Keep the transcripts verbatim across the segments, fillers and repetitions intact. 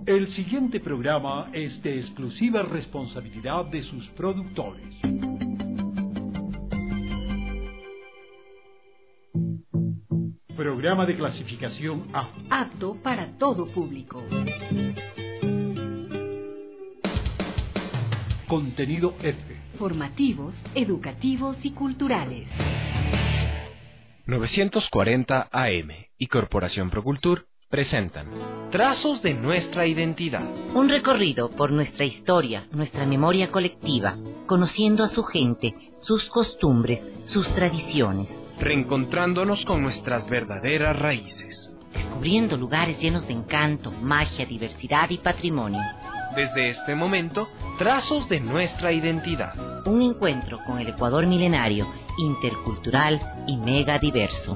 El siguiente programa es de exclusiva responsabilidad de sus productores. Programa de clasificación A. Apto para todo público. Contenido F. Formativos, educativos y culturales. novecientos cuarenta A M y Corporación Procultur presentan Trazos de nuestra identidad. Un recorrido por nuestra historia, nuestra memoria colectiva, conociendo a su gente, sus costumbres, sus tradiciones. Reencontrándonos con nuestras verdaderas raíces. Descubriendo lugares llenos de encanto, magia, diversidad y patrimonio. Desde este momento, Trazos de nuestra identidad. Un encuentro con el Ecuador milenario, intercultural y mega diverso.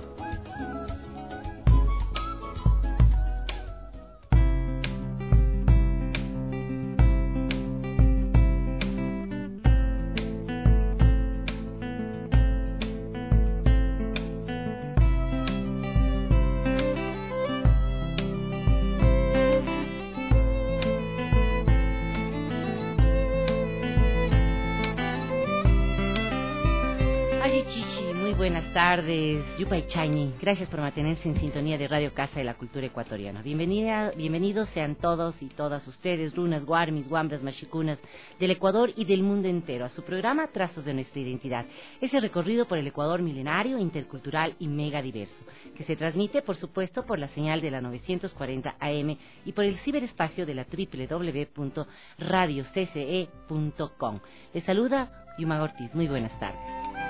Buenas tardes, Yupay Chayni. Gracias por mantenerse en sintonía de Radio Casa de la Cultura Ecuatoriana. Bienvenida, bienvenidos sean todos y todas ustedes, runas, guarmis, guambras, machicunas, del Ecuador y del mundo entero, a su programa Trazos de nuestra identidad. Ese recorrido por el Ecuador milenario, intercultural y mega diverso, que se transmite, por supuesto, por la señal de la novecientos cuarenta A M y por el ciberespacio de la doble u doble u doble u punto radio c c e punto com. Les saluda Yuma Ortiz. Muy buenas tardes.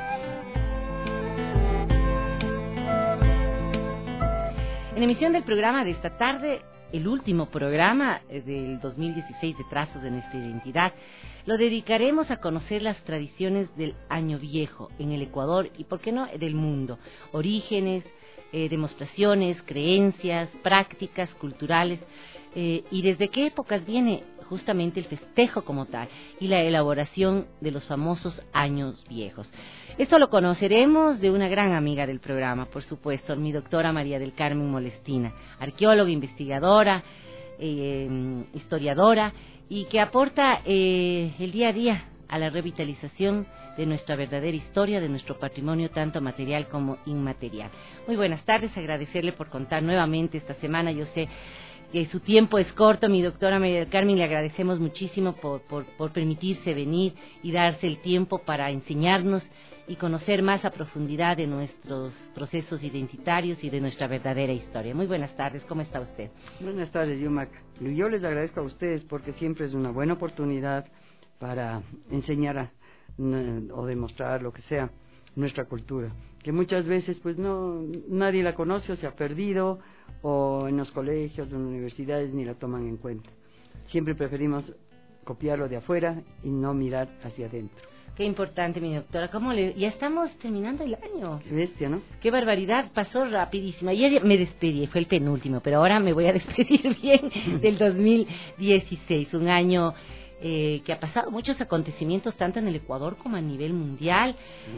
En emisión del programa de esta tarde, el último programa del dos mil dieciséis de Trazos de nuestra identidad, lo dedicaremos a conocer las tradiciones del Año Viejo en el Ecuador y, por qué no, del mundo. Orígenes, eh, demostraciones, creencias, prácticas culturales eh, y desde qué épocas viene justamente el festejo como tal y la elaboración de los famosos Años Viejos. Esto lo conoceremos de una gran amiga del programa, por supuesto, mi doctora María del Carmen Molestina, arqueóloga, investigadora, eh, historiadora, y que aporta eh, el día a día a la revitalización de nuestra verdadera historia, de nuestro patrimonio tanto material como inmaterial. Muy buenas tardes, agradecerle por contar nuevamente esta semana. Yo sé que su tiempo es corto, mi doctora María del Carmen, le agradecemos muchísimo por, por, por permitirse venir y darse el tiempo para enseñarnos y conocer más a profundidad de nuestros procesos identitarios y de nuestra verdadera historia. Muy buenas tardes, ¿cómo está usted? Buenas tardes, Yumac. Yo les agradezco a ustedes porque siempre es una buena oportunidad para enseñar a, o demostrar lo que sea nuestra cultura, que muchas veces pues no nadie la conoce o se ha perdido, o en los colegios, en las universidades ni la toman en cuenta. Siempre preferimos copiarlo de afuera y no mirar hacia adentro. Qué importante, mi doctora. ¿Cómo le... Ya estamos terminando el año. Qué bestia, ¿no? Qué barbaridad, pasó rapidísimo. Ayer me despedí, fue el penúltimo, pero ahora me voy a despedir bien del dos mil dieciséis, un año Eh, que ha pasado muchos acontecimientos tanto en el Ecuador como a nivel mundial.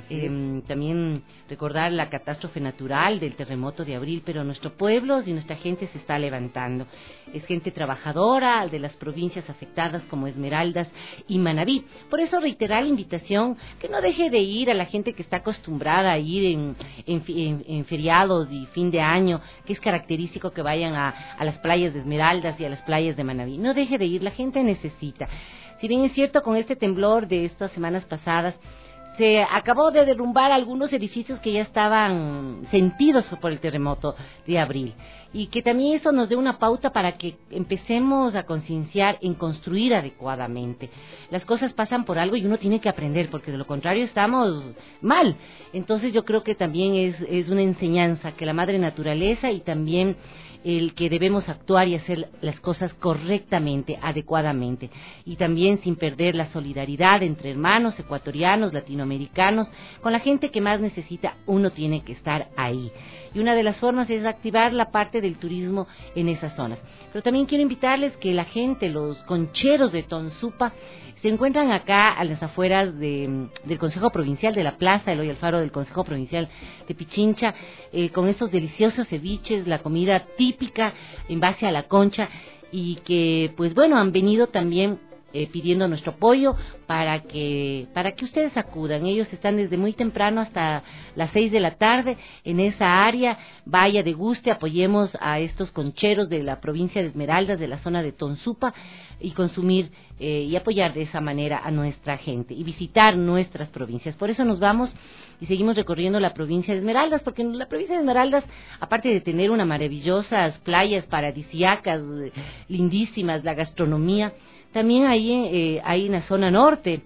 Eh, también recordar la catástrofe natural del terremoto de abril, pero nuestros pueblos y nuestra gente se está levantando. Es gente trabajadora de las provincias afectadas como Esmeraldas y Manabí. Por eso reiterar la invitación que no deje de ir a la gente que está acostumbrada a ir en, en, en, en feriados y fin de año, que es característico que vayan a, a las playas de Esmeraldas y a las playas de Manabí. No deje de ir, la gente necesita. Si bien es cierto, con este temblor de estas semanas pasadas, se acabó de derrumbar algunos edificios que ya estaban sentidos por el terremoto de abril. Y que también eso nos dé una pauta para que empecemos a concienciar en construir adecuadamente. Las cosas pasan por algo y uno tiene que aprender, porque de lo contrario estamos mal. Entonces yo creo que también es, es una enseñanza que la madre naturaleza y también el que debemos actuar y hacer las cosas correctamente, adecuadamente, y también sin perder la solidaridad entre hermanos ecuatorianos, latinoamericanos, con la gente que más necesita. Uno tiene que estar ahí, y una de las formas es activar la parte del turismo en esas zonas. Pero también quiero invitarles que la gente, los concheros de Tonsupa, se encuentran acá a las afueras de, del Consejo Provincial de la Plaza Eloy Alfaro del Consejo Provincial de Pichincha, eh, con estos deliciosos ceviches, la comida típica en base a la concha, y que, pues bueno, han venido también eh, pidiendo nuestro apoyo para que para que ustedes acudan. Ellos están desde muy temprano hasta las seis de la tarde en esa área. Vaya, deguste, apoyemos a estos concheros de la provincia de Esmeraldas, de la zona de Tonsupa, y consumir eh, y apoyar de esa manera a nuestra gente y visitar nuestras provincias. Por eso nos vamos y seguimos recorriendo la provincia de Esmeraldas, porque en la provincia de Esmeraldas, aparte de tener unas maravillosas playas paradisíacas, eh, lindísimas, la gastronomía, también ahí eh, hay en la zona norte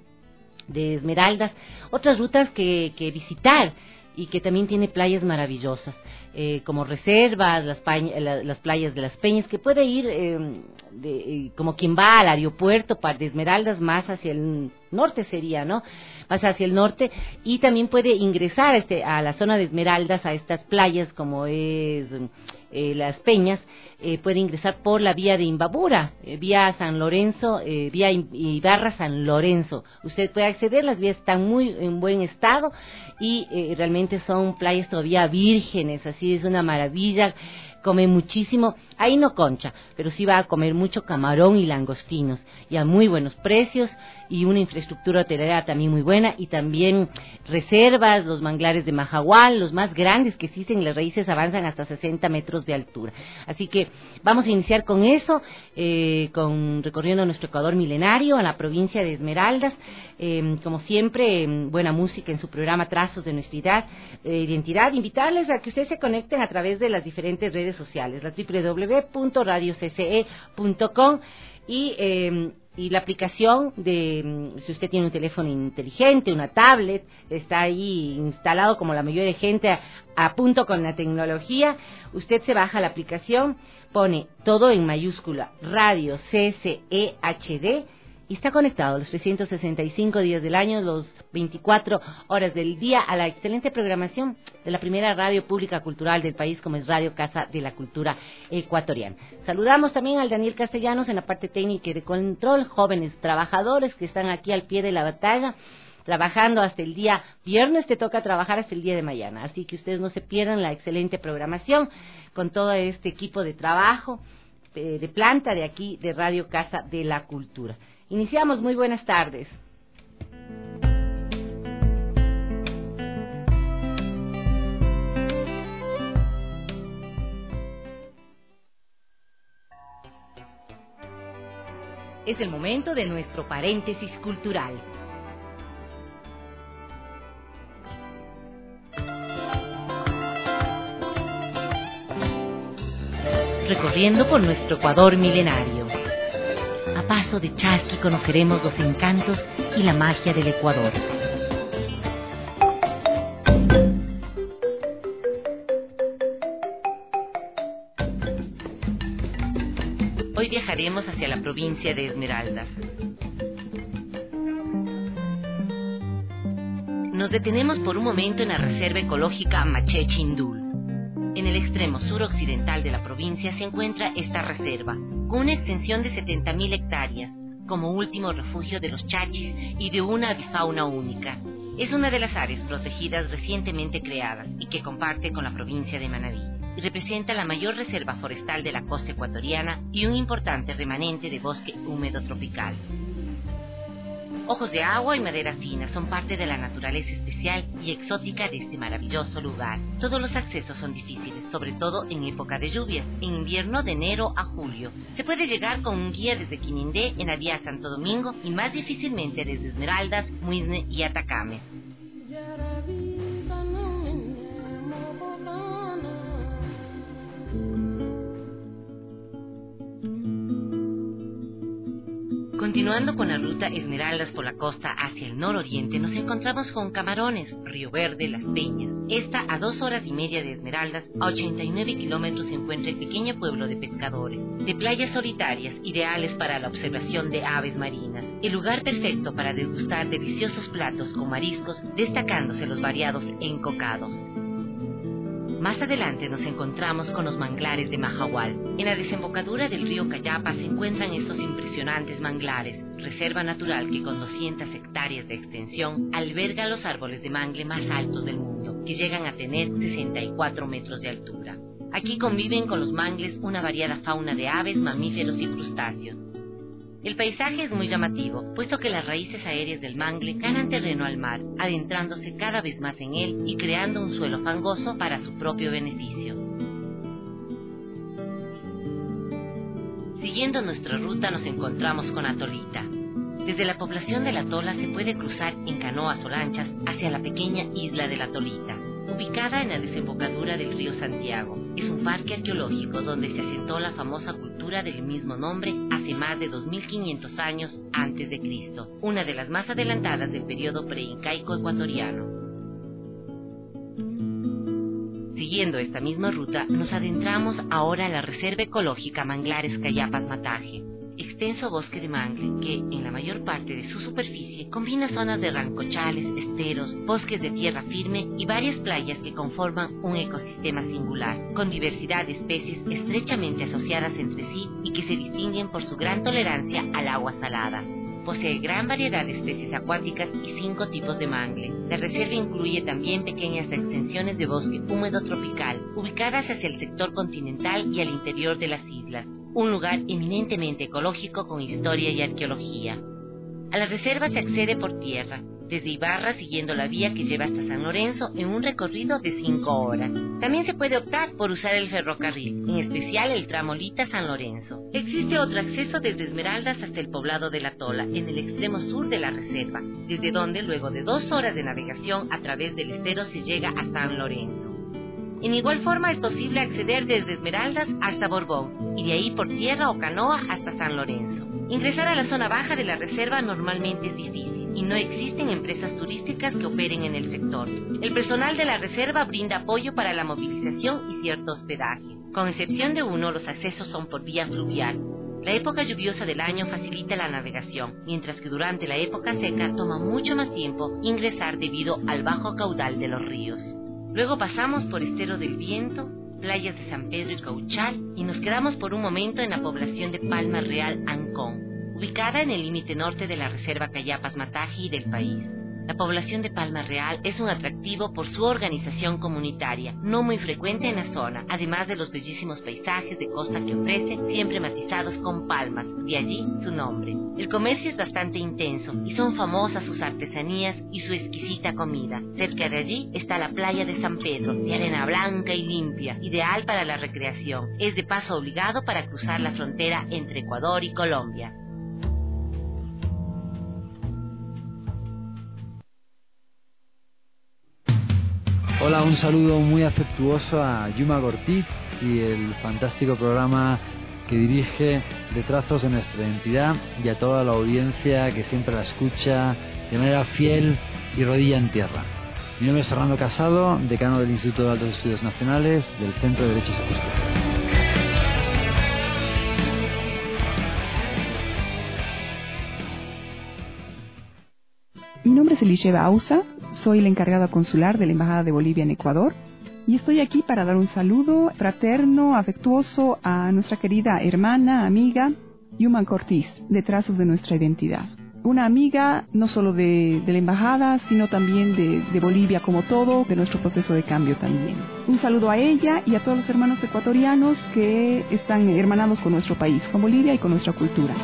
de Esmeraldas otras rutas que, que visitar y que también tiene playas maravillosas, eh, como reservas, las, paña, la, las playas de las Peñas, que puede ir eh, de, eh, como quien va al aeropuerto para de Esmeraldas, más hacia el norte sería, ¿no? Más hacia el norte, y también puede ingresar a, este, a la zona de Esmeraldas, a estas playas como es eh, las Peñas, eh, puede ingresar por la vía de Imbabura, eh, vía San Lorenzo, eh, vía Ibarra San Lorenzo. Usted puede acceder, las vías están muy en buen estado y eh, realmente son playas todavía vírgenes, así es una maravilla. Come muchísimo, ahí no concha, pero sí va a comer mucho camarón y langostinos, y a muy buenos precios, y una infraestructura hotelera también muy buena, y también reservas, los manglares de Majahual, los más grandes que existen, las raíces avanzan hasta sesenta metros de altura. Así que vamos a iniciar con eso, eh, con recorriendo nuestro Ecuador milenario, a la provincia de Esmeraldas, eh, como siempre, eh, buena música en su programa Trazos de Nuestra Identidad, eh, identidad, invitarles a que ustedes se conecten a través de las diferentes redes sociales, la doble u doble u doble u punto radio c c e punto com y, eh, y la aplicación de, si usted tiene un teléfono inteligente, una tablet, está ahí instalado como la mayoría de gente a, a punto con la tecnología, usted se baja la aplicación, pone todo en mayúscula, Radio C C E H D, y está conectado los trescientos sesenta y cinco días del año, los veinticuatro horas del día, a la excelente programación de la primera radio pública cultural del país, como es Radio Casa de la Cultura Ecuatoriana. Saludamos también al Daniel Castellanos en la parte técnica y de control, jóvenes trabajadores que están aquí al pie de la batalla, trabajando hasta el día viernes, te toca trabajar hasta el día de mañana, así que ustedes no se pierdan la excelente programación con todo este equipo de trabajo, eh, de planta de aquí, de Radio Casa de la Cultura. Iniciamos, muy buenas tardes. Es el momento de nuestro paréntesis cultural. Recorriendo por nuestro Ecuador milenario. A paso de chasqui conoceremos los encantos y la magia del Ecuador. Hoy viajaremos hacia la provincia de Esmeraldas. Nos detenemos por un momento en la reserva ecológica Maché Chindul. En el extremo suroccidental de la provincia se encuentra esta reserva, con una extensión de setenta mil hectáreas, como último refugio de los chachis y de una avifauna única. Es una de las áreas protegidas recientemente creadas y que comparte con la provincia de Manabí, y representa la mayor reserva forestal de la costa ecuatoriana y un importante remanente de bosque húmedo tropical. Ojos de agua y madera fina son parte de la naturaleza especial y exótica de este maravilloso lugar. Todos los accesos son difíciles, sobre todo en época de lluvias, en invierno de enero a julio. Se puede llegar con un guía desde Quinindé en la vía Santo Domingo y más difícilmente desde Esmeraldas, Muisne y Atacame. Continuando con la ruta Esmeraldas por la costa hacia el nororiente, nos encontramos con Camarones, Río Verde, Las Peñas. Esta, a dos horas y media de Esmeraldas, a ochenta y nueve kilómetros, se encuentra el pequeño pueblo de pescadores, de playas solitarias, ideales para la observación de aves marinas. El lugar perfecto para degustar deliciosos platos con mariscos, destacándose los variados encocados. Más adelante nos encontramos con los manglares de Majahual. En la desembocadura del río Cayapa se encuentran estos impresionantes manglares, reserva natural que con doscientas hectáreas de extensión alberga los árboles de mangle más altos del mundo, que llegan a tener sesenta y cuatro metros de altura. Aquí conviven con los mangles una variada fauna de aves, mamíferos y crustáceos. El paisaje es muy llamativo, puesto que las raíces aéreas del mangle ganan terreno al mar, adentrándose cada vez más en él y creando un suelo fangoso para su propio beneficio. Siguiendo nuestra ruta nos encontramos con Atolita. Desde la población de la Tola se puede cruzar en canoas o lanchas hacia la pequeña isla de la Tolita, ubicada en la desembocadura del río Santiago. Es un parque arqueológico donde se asentó la famosa cultura del mismo nombre hace más de dos mil quinientos años antes de Cristo, una de las más adelantadas del periodo preincaico ecuatoriano. Siguiendo esta misma ruta, nos adentramos ahora a la Reserva Ecológica Manglares Cayapas-Mataje, extenso bosque de mangle que, en la mayor parte de su superficie, combina zonas de rancochales, esteros, bosques de tierra firme y varias playas que conforman un ecosistema singular, con diversidad de especies estrechamente asociadas entre sí y que se distinguen por su gran tolerancia al agua salada. Posee gran variedad de especies acuáticas y cinco tipos de mangle. La reserva incluye también pequeñas extensiones de bosque húmedo tropical, ubicadas hacia el sector continental y al interior de las islas. Un lugar eminentemente ecológico con historia y arqueología. A la reserva se accede por tierra, desde Ibarra siguiendo la vía que lleva hasta San Lorenzo en un recorrido de cinco horas. También se puede optar por usar el ferrocarril, en especial el tramo Lita-San Lorenzo. Existe otro acceso desde Esmeraldas hasta el poblado de La Tola, en el extremo sur de la reserva, desde donde luego de dos horas de navegación a través del estero se llega a San Lorenzo. En igual forma es posible acceder desde Esmeraldas hasta Borbón y de ahí por tierra o canoa hasta San Lorenzo. Ingresar a la zona baja de la reserva normalmente es difícil y no existen empresas turísticas que operen en el sector. El personal de la reserva brinda apoyo para la movilización y cierto hospedaje. Con excepción de uno, los accesos son por vía fluvial. La época lluviosa del año facilita la navegación, mientras que durante la época seca toma mucho más tiempo ingresar debido al bajo caudal de los ríos. Luego pasamos por Estero del Viento, playas de San Pedro y Cauchal y nos quedamos por un momento en la población de Palma Real Ancón, ubicada en el límite norte de la Reserva Cayapas-Mataje y del país. La población de Palma Real es un atractivo por su organización comunitaria, no muy frecuente en la zona, además de los bellísimos paisajes de costa que ofrece, siempre matizados con palmas, de allí su nombre. El comercio es bastante intenso y son famosas sus artesanías y su exquisita comida. Cerca de allí está la playa de San Pedro, de arena blanca y limpia, ideal para la recreación. Es de paso obligado para cruzar la frontera entre Ecuador y Colombia. Hola, un saludo muy afectuoso a Yuma Ortiz y el fantástico programa que dirige de Trazos de Nuestra Identidad y a toda la audiencia que siempre la escucha de manera fiel y rodilla en tierra. Mi nombre es Fernando Casado, decano del Instituto de Altos Estudios Nacionales del Centro de Derechos y Justicia. Mi nombre es Elisha Bausa, soy la encargada consular de la Embajada de Bolivia en Ecuador y estoy aquí para dar un saludo fraterno, afectuoso a nuestra querida hermana, amiga, Yuma Ortiz, de Trazos de Nuestra Identidad. Una amiga no solo de, de la Embajada, sino también de, de Bolivia como todo, de nuestro proceso de cambio también. Un saludo a ella y a todos los hermanos ecuatorianos que están hermanados con nuestro país, con Bolivia y con nuestra cultura.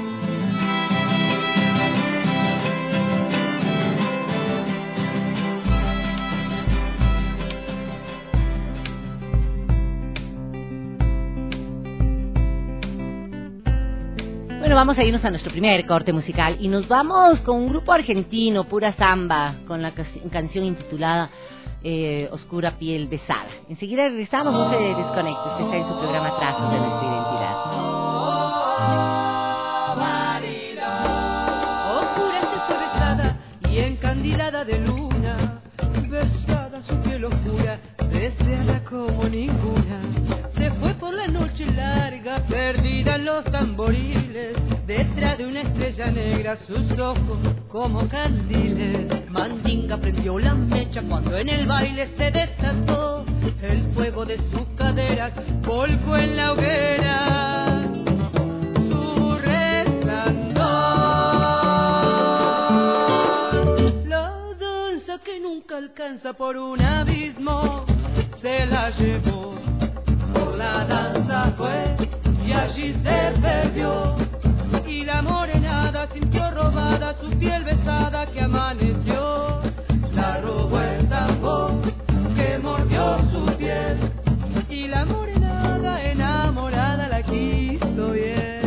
Bueno, vamos a irnos a nuestro primer corte musical y nos vamos con un grupo argentino, pura samba, con la canción intitulada eh, Oscura Piel de Sada. Enseguida regresamos, no se desconecte, usted está en su programa Trazos de Nuestra Identidad. Oscura descabezada y encandilada de luna, besada su piel oscura, deseada como ninguna. Se fue por la noche larga, perdida en los tamboriles, detrás de una estrella negra, sus ojos como candiles. Mandinga prendió la mecha cuando en el baile se desató, el fuego de sus caderas volcó en la hoguera su resplandor. La danza que nunca alcanza por un abismo se la llevó la fue y allí se perdió. Y la morenada sintió robada su piel besada que amaneció. La robó el tambor que mordió su piel. Y la morenada enamorada la quiso bien.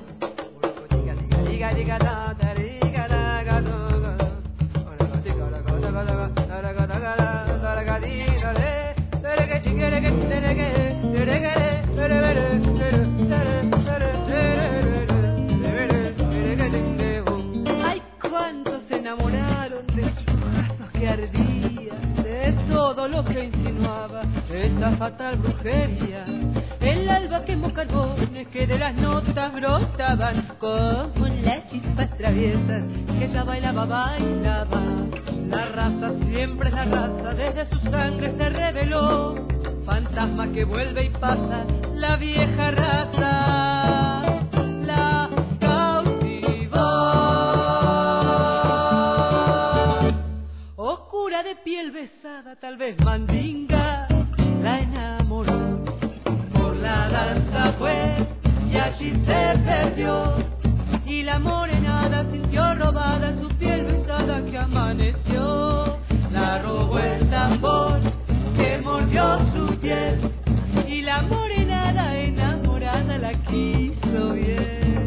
Ay, cuántos se enamoraron de sus brazos que ardían, de todo lo que insinuaba esa fatal brujería. El alba quemó carbones que de las notas brotaban como las chispas traviesas que ella bailaba, bailaba. La raza siempre es la raza, desde su sangre se reveló. Fantasma que vuelve y pasa, la vieja raza la cautivó. Oscura de piel besada, tal vez mandinga, la enamoró. Por la danza fue y allí se perdió. Y la morenada sintió robada su piel besada que amaneció. La robó el tambor que mordió su piel. Y la morenada enamorada la quiso bien.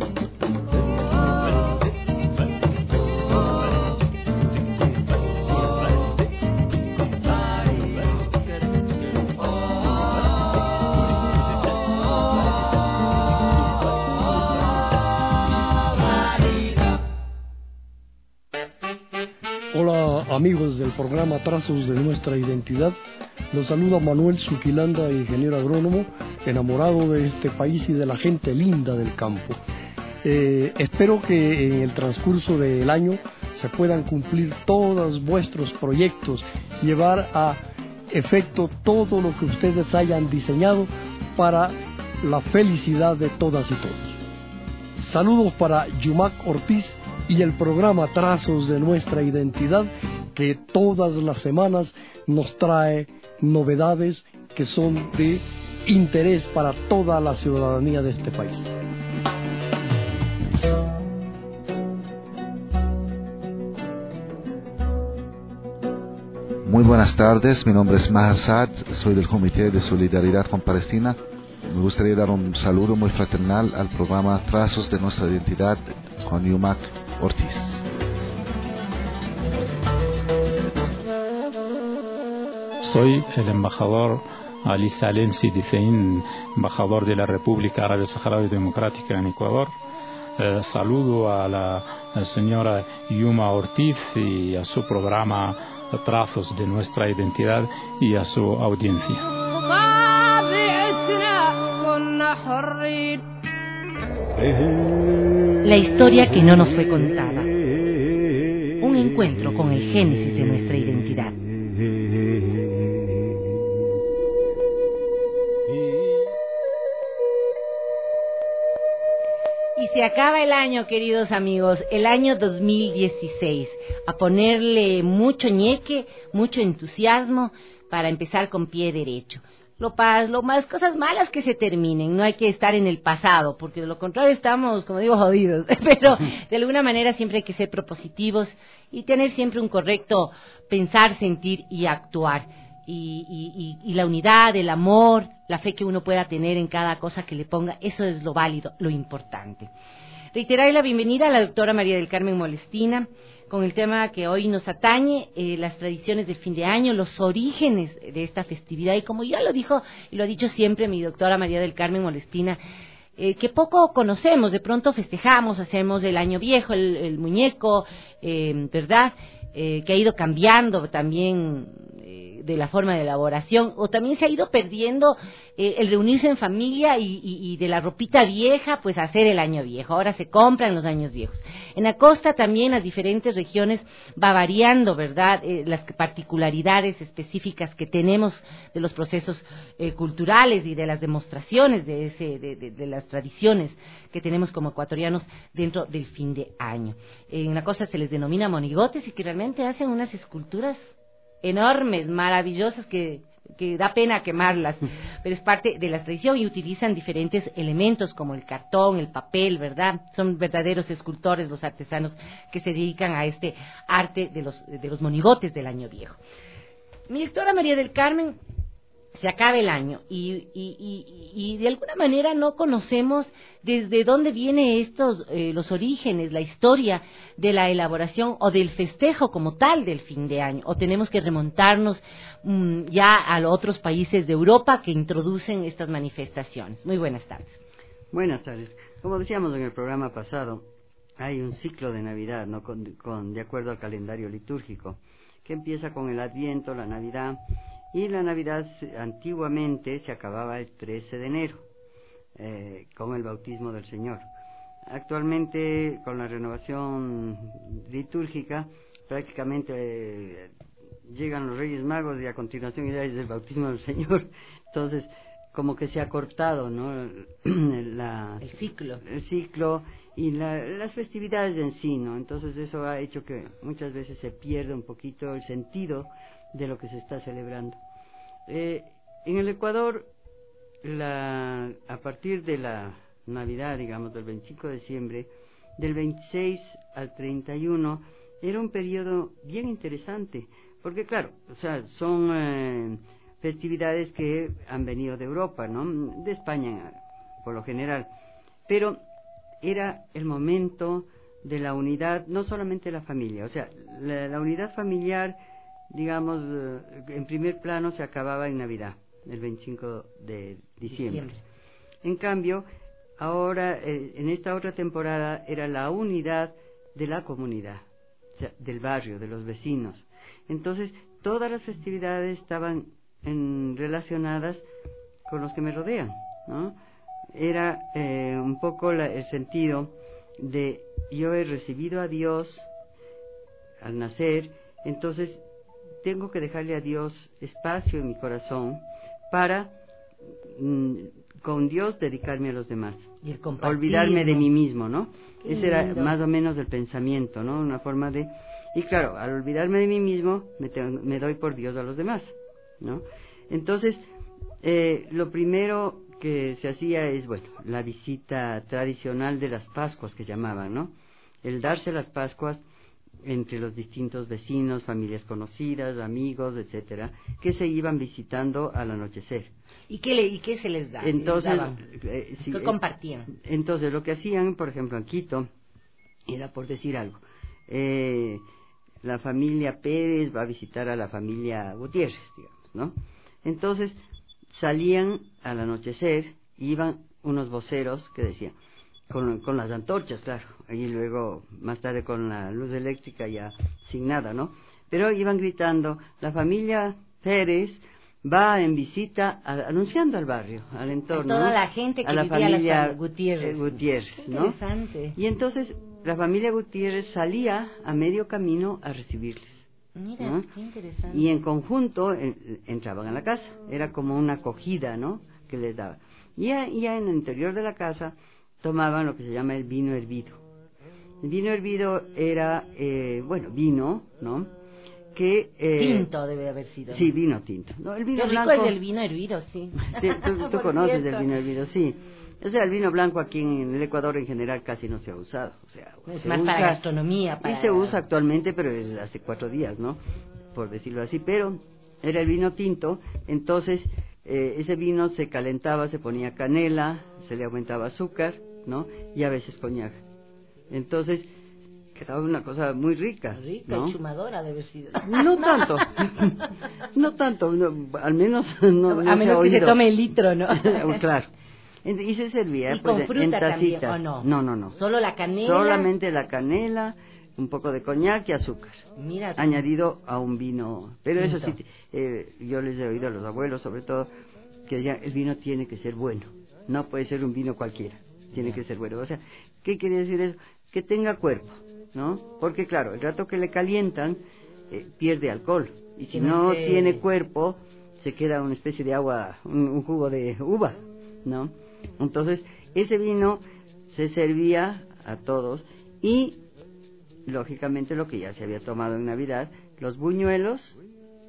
Hola amigos del programa Trazos de Nuestra Identidad, los saluda Manuel Zuquilanda, ingeniero agrónomo, enamorado de este país y de la gente linda del campo. Eh, espero que en el transcurso del año se puedan cumplir todos vuestros proyectos, llevar a efecto todo lo que ustedes hayan diseñado para la felicidad de todas y todos. Saludos para Yumac Ortiz y el programa Trazos de Nuestra Identidad, que todas las semanas nos trae novedades que son de interés para toda la ciudadanía de este país. Muy buenas tardes, mi nombre es Maher Saad, soy del Comité de Solidaridad con Palestina. Me gustaría dar un saludo muy fraternal al programa Trazos de Nuestra Identidad con Yumac Ortiz. Soy el embajador Ali Salem Sidifein, embajador de la República Árabe Saharaui Democrática en Ecuador. Eh, saludo a la, a la señora Yuma Ortiz y a su programa Trazos de Nuestra Identidad y a su audiencia. La historia que no nos fue contada. Un encuentro con el génesis de nuestra identidad. Y se acaba el año, queridos amigos, el año dos mil dieciséis. A ponerle mucho ñeque, mucho entusiasmo para empezar con pie derecho. Lo, pas, lo más cosas malas que se terminen, no hay que estar en el pasado, porque de lo contrario estamos, como digo, jodidos. Pero de alguna manera siempre hay que ser propositivos y tener siempre un correcto pensar, sentir y actuar. Y, y, y, y la unidad, el amor, la fe que uno pueda tener en cada cosa que le ponga, eso es lo válido, lo importante. Reiterar la bienvenida a la doctora María del Carmen Molestina, con el tema que hoy nos atañe, eh, las tradiciones del fin de año, los orígenes de esta festividad. Y como ya lo dijo y lo ha dicho siempre mi doctora María del Carmen Molestina, eh, que poco conocemos, de pronto festejamos, hacemos el año viejo, el, el muñeco, eh, ¿verdad?, eh, que ha ido cambiando también eh, de la forma de elaboración, o también se ha ido perdiendo eh, el reunirse en familia y, y, y de la ropita vieja, pues hacer el año viejo. Ahora se compran los años viejos. En la costa también las diferentes regiones va variando, ¿verdad?, eh, las particularidades específicas que tenemos de los procesos eh, culturales y de las demostraciones de, ese, de, de, de las tradiciones que tenemos como ecuatorianos dentro del fin de año. En la costa se les denomina monigotes y que realmente hacen unas esculturas enormes, maravillosas, que que da pena quemarlas, pero es parte de la tradición y utilizan diferentes elementos como el cartón, el papel, ¿verdad? Son verdaderos escultores los artesanos que se dedican a este arte de los, de los monigotes del Año Viejo. Mi directora María del Carmen, se acaba el año y, y, y, y de alguna manera no conocemos desde dónde vienen estos, eh, los orígenes, la historia de la elaboración o del festejo como tal del fin de año, o tenemos que remontarnos mmm, ya a los otros países de Europa que introducen estas manifestaciones. Muy buenas tardes. Buenas tardes. Como decíamos en el programa pasado, hay un ciclo de Navidad, ¿no? con, con, de acuerdo al calendario litúrgico, que empieza con el Adviento, la Navidad. Y la Navidad antiguamente se acababa el trece de enero, eh, con el bautismo del Señor. Actualmente, con la renovación litúrgica, prácticamente eh, llegan los Reyes Magos y a continuación ya es el bautismo del Señor. Entonces, como que se ha cortado, ¿no? la, el ciclo. El ciclo y la, las festividades en sí, ¿no? Entonces eso ha hecho que muchas veces se pierda un poquito el sentido de lo que se está celebrando. Eh, en el Ecuador, la, a partir de la Navidad, digamos, del veinticinco de diciembre, del veintiséis al treinta y uno, era un periodo bien interesante, porque claro, o sea, son eh, festividades que han venido de Europa, ¿no? De España, por lo general, pero era el momento de la unidad, no solamente la familia, o sea, la, la unidad familiar, digamos, en primer plano se acababa en Navidad, el veinticinco de diciembre. diciembre. En cambio, ahora, eh, en esta otra temporada, era la unidad de la comunidad, o sea, del barrio, de los vecinos. Entonces, todas las festividades estaban en, relacionadas con los que me rodean, ¿no? Era eh, un poco la, el sentido de yo he recibido a Dios al nacer, entonces tengo que dejarle a Dios espacio en mi corazón para mm, con Dios dedicarme a los demás, y el olvidarme de mí mismo, ¿no? Qué Ese lindo. Era más o menos el pensamiento, ¿no? Una forma de... Y claro, al olvidarme de mí mismo, me, tengo, me doy por Dios a los demás, ¿no? Entonces, eh, lo primero que se hacía es, bueno, la visita tradicional de las Pascuas que llamaban, ¿no? El darse las Pascuas entre los distintos vecinos, familias conocidas, amigos, etcétera, que se iban visitando al anochecer. ¿Y qué, le, y qué se les da? Entonces, les eh, sí, ¿qué compartían? Eh, entonces, lo que hacían, por ejemplo, en Quito, era por decir algo, eh, la familia Pérez va a visitar a la familia Gutiérrez, digamos, ¿no? Entonces, salían al anochecer, iban unos voceros que decían, Con, con las antorchas, claro, y luego más tarde con la luz eléctrica ya sin nada, ¿no? Pero iban gritando, la familia Pérez va en visita, a, anunciando al barrio, al entorno, a toda la gente que a la vivía familia la Gutiérrez, eh, Gutiérrez, ¿no? Interesante. Y entonces la familia Gutiérrez salía a medio camino a recibirles. Mira, ¿no? qué interesante. Y en conjunto en, entraban a la casa, era como una acogida, ¿no? Que les daba. Y ya, ya en el interior de la casa tomaban lo que se llama el vino hervido. El vino hervido era, eh, bueno, vino, ¿no? Que, eh, tinto debe haber sido. Sí, vino tinto. No, el vino Qué rico blanco, es el vino hervido, sí. sí tú tú conoces el vino hervido, sí. O sea, el vino blanco aquí en el Ecuador en general casi no se ha usado. O sea, es se más usa, para gastronomía. Para... Y se usa actualmente, pero es hace cuatro días, ¿no? Por decirlo así. Pero era el vino tinto, entonces eh, ese vino se calentaba, se ponía canela, se le aumentaba azúcar, ¿no? Y a veces coñac. Entonces, quedaba una cosa muy rica. Rica, ¿no? y chumadora debe haber sido. No tanto. no tanto, no, al menos no, no a menos se que oído. se tome el litro, ¿no? Claro. Y se servía ¿Y pues, con fruta en tacitas. también, o no? No, no, no. Solo la canela. Solamente la canela, un poco de coñac y azúcar. Mira. Añadido a un vino. Pero Tinto. eso sí, eh, yo les he oído a los abuelos, sobre todo, que ya el vino tiene que ser bueno. No puede ser un vino cualquiera. Tiene que ser bueno. O sea, ¿qué quiere decir eso? Que tenga cuerpo, ¿no? Porque claro, el rato que le calientan, eh, pierde alcohol. Y si no se... tiene cuerpo, se queda una especie de agua, un, un jugo de uva, ¿no? Entonces, ese vino se servía a todos y, lógicamente, lo que ya se había tomado en Navidad, los buñuelos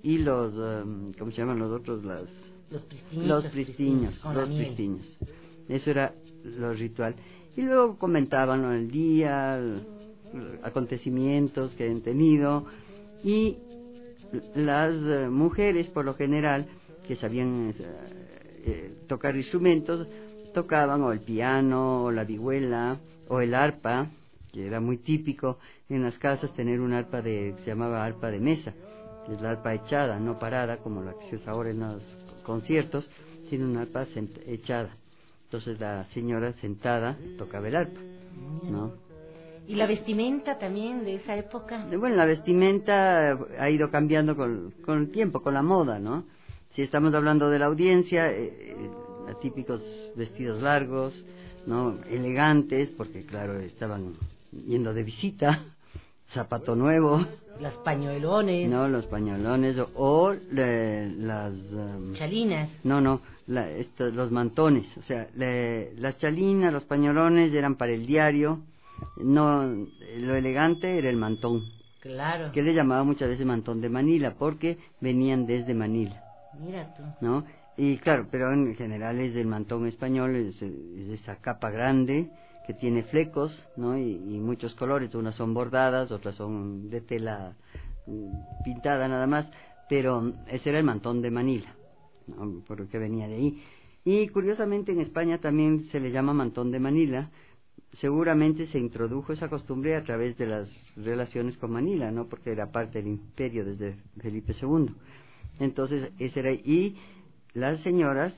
y los, um, ¿cómo se llaman los otros? Las, los pristiños. Los pristiños, los pristiños. Eso era lo ritual. Y luego comentaban, ¿no?, el día, el, acontecimientos que han tenido, y las uh, mujeres, por lo general, que sabían uh, eh, tocar instrumentos, tocaban o el piano, o la vihuela, o el arpa, que era muy típico en las casas tener un arpa de, que se llamaba arpa de mesa, que es la arpa echada, no parada, como la que se usa ahora en los conciertos, sino una arpa echada. Entonces la señora sentada tocaba el arpa, ¿no? ¿Y la vestimenta también de esa época? Bueno, la vestimenta ha ido cambiando con, con el tiempo, con la moda, ¿no? Si estamos hablando de la audiencia, eh, eh, típicos vestidos largos, ¿no?, elegantes, porque claro, estaban yendo de visita, zapato nuevo. Los pañuelones. No, los pañuelones, o, o le, las... Um, chalinas. No, no, la, estos, los mantones, o sea, le, las chalinas, los pañuelones eran para el diario. No, lo elegante era el mantón. Claro. Que le llamaba muchas veces mantón de Manila, porque venían desde Manila. Mira tú. ¿No? Y claro, pero en general es el mantón español, es, es esa capa grande que tiene flecos, ¿no? Y, y muchos colores, unas son bordadas, otras son de tela pintada nada más, pero ese era el mantón de Manila, ¿no?, porque venía de ahí. Y curiosamente en España también se le llama mantón de Manila. Seguramente se introdujo esa costumbre a través de las relaciones con Manila, ¿no?, porque era parte del imperio desde Felipe segundo. Entonces, ese era, y las señoras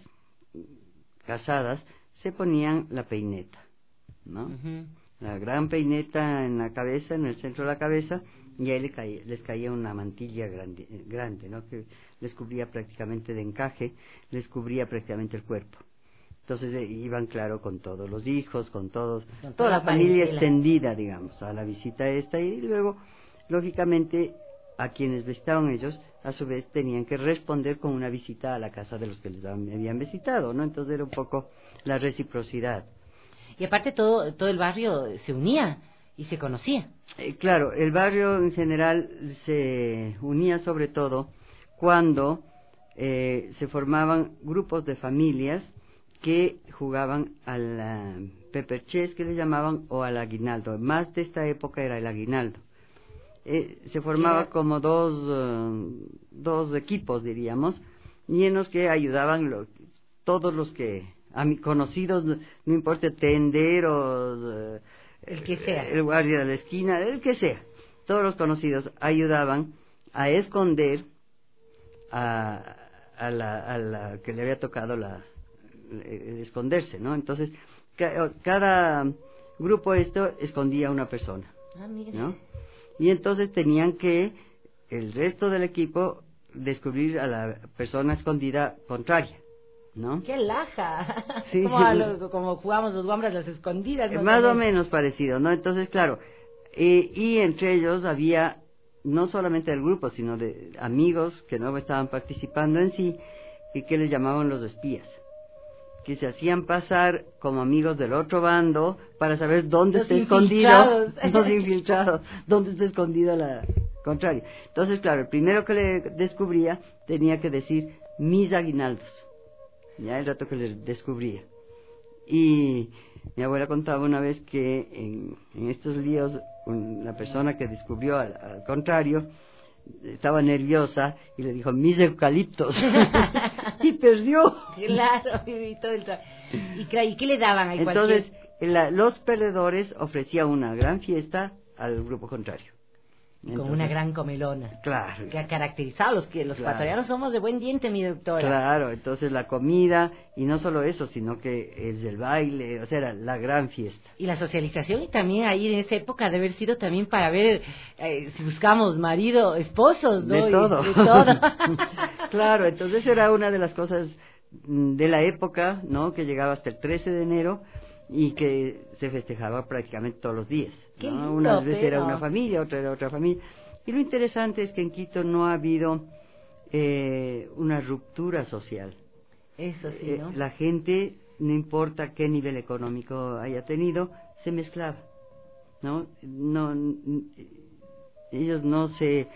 casadas se ponían la peineta, ¿no? Uh-huh. La gran peineta en la cabeza, en el centro de la cabeza, y ahí les caía, les caía una mantilla grande, grande, ¿no?, que les cubría prácticamente de encaje, les cubría prácticamente el cuerpo. Entonces eh, iban, claro, con todos los hijos, con todos, con toda la, la familia extendida, digamos, a la visita esta, y luego, lógicamente, a quienes visitaban ellos, a su vez tenían que responder con una visita a la casa de los que les habían visitado, ¿no? Entonces era un poco la reciprocidad. Y aparte todo, todo el barrio se unía y se conocía. Eh, claro, el barrio en general se unía sobre todo cuando eh, se formaban grupos de familias que jugaban al uh, pepper chess, que le llamaban, o al aguinaldo. Más de esta época era el aguinaldo. Eh, se formaba era... como dos, uh, dos equipos, diríamos, y en los que ayudaban lo, todos los que, a mí, conocidos, no importa, tenderos, uh, el que sea, el guardia de la esquina, el que sea, todos los conocidos ayudaban a esconder a, a, la, a la que le había tocado la el esconderse, ¿no? Entonces, ca cada grupo esto escondía a una persona, ah, ¿no? Y entonces tenían que, el resto del equipo, descubrir a la persona escondida contraria, ¿no? ¡Qué laja! Sí. Como, a lo, como jugamos los guambras las escondidas, ¿no? Más o menos parecido, ¿no? Entonces, claro, eh, y entre ellos había, no solamente del grupo, sino de amigos que no estaban participando en sí, y que les llamaban los espías, que se hacían pasar como amigos del otro bando para saber dónde los está escondido, los infiltrados, dónde está escondida la contraria. Entonces, claro, el primero que le descubría tenía que decir mis aguinaldos, ya el rato que le descubría. Y mi abuela contaba una vez que en, en estos líos, un, la persona que descubrió al, al contrario estaba nerviosa y le dijo mis eucaliptos y perdió. Claro, y todo el tra... ¿Y, ¿Y qué le daban? Al Entonces, cualquier... la, los perdedores ofrecían una gran fiesta al grupo contrario. Entonces, con una gran comelona. Claro. Que ha caracterizado a los que los claro. ecuatorianos somos de buen diente, mi doctora. Claro, entonces la comida, y no solo eso, sino que es el baile, o sea, era la gran fiesta. Y la socialización, y también ahí en esa época debe haber sido también para ver eh, si buscamos marido, esposos, ¿no? De todo. Y, de todo. Claro, entonces era una de las cosas de la época, ¿no? Que llegaba hasta el trece de enero y que se festejaba prácticamente todos los días, Qué ¿no? lindo, Una vez pero... era una familia, otra era otra familia. Y lo interesante es que en Quito no ha habido eh, una ruptura social. Eso sí, ¿no? Eh, la gente, no importa qué nivel económico haya tenido, se mezclaba, ¿no? No, ellos no se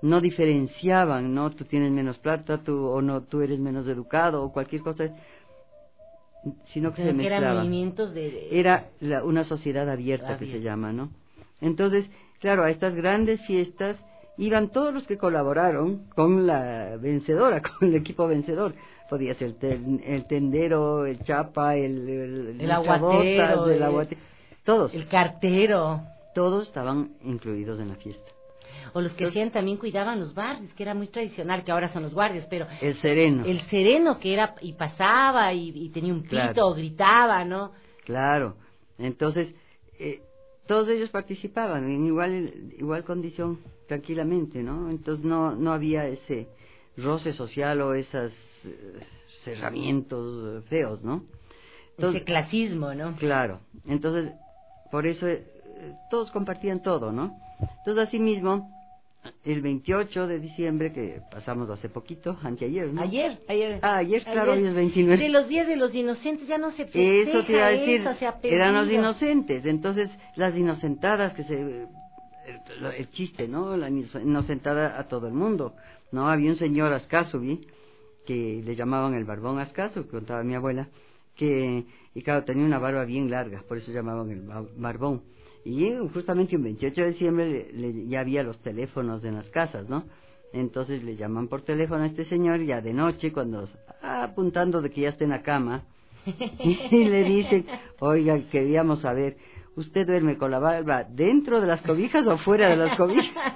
no diferenciaban, ¿no? Tú tienes menos plata, tú o no, tú eres menos educado o cualquier cosa, sino que Pero se que eran mezclaba. movimientos de... Era la, una sociedad abierta, abierta que se llama, ¿no? Entonces, claro, a estas grandes fiestas iban todos los que colaboraron con la vencedora, con el equipo vencedor. Podía ser el, ten, el tendero, el chapa, el, el, el aguatero, el aguate, todos. El cartero. Todos estaban incluidos en la fiesta. O los que hacían también cuidaban los barrios, que era muy tradicional, que ahora son los guardias, pero... El sereno. El sereno que era, y pasaba, y, y tenía un pito, claro. O gritaba, ¿no? Claro. Entonces, eh, todos ellos participaban en igual, igual condición, tranquilamente, ¿no? Entonces no, no había ese roce social o esos eh, cerramientos feos, ¿no? Entonces, ese clasismo, ¿no? Claro. Entonces, por eso eh, todos compartían todo, ¿no? Entonces, asimismo, el veintiocho de diciembre, que pasamos hace poquito, anteayer, ¿no? Ayer, ayer. Ah, ayer, claro, ayer. hoy es veintinueve. De los días de los inocentes ya no se festeja. Eso te iba a decir, eso, se ha eran los inocentes. Entonces, las inocentadas, que se... El, el chiste, ¿no? La inocentada a todo el mundo, ¿no? Había un señor Ascasubi, que le llamaban el barbón Ascasu, que contaba mi abuela, que, y claro, tenía una barba bien larga, por eso llamaban el barbón. Y justamente un veintiocho de diciembre le, le, ya había los teléfonos en las casas, ¿no? Entonces le llaman por teléfono a este señor ya de noche, cuando ah, apuntando de que ya está en la cama, y le dicen, oiga, queríamos saber, ¿usted duerme con la barba dentro de las cobijas o fuera de las cobijas?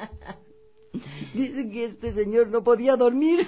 Dicen que este señor no podía dormir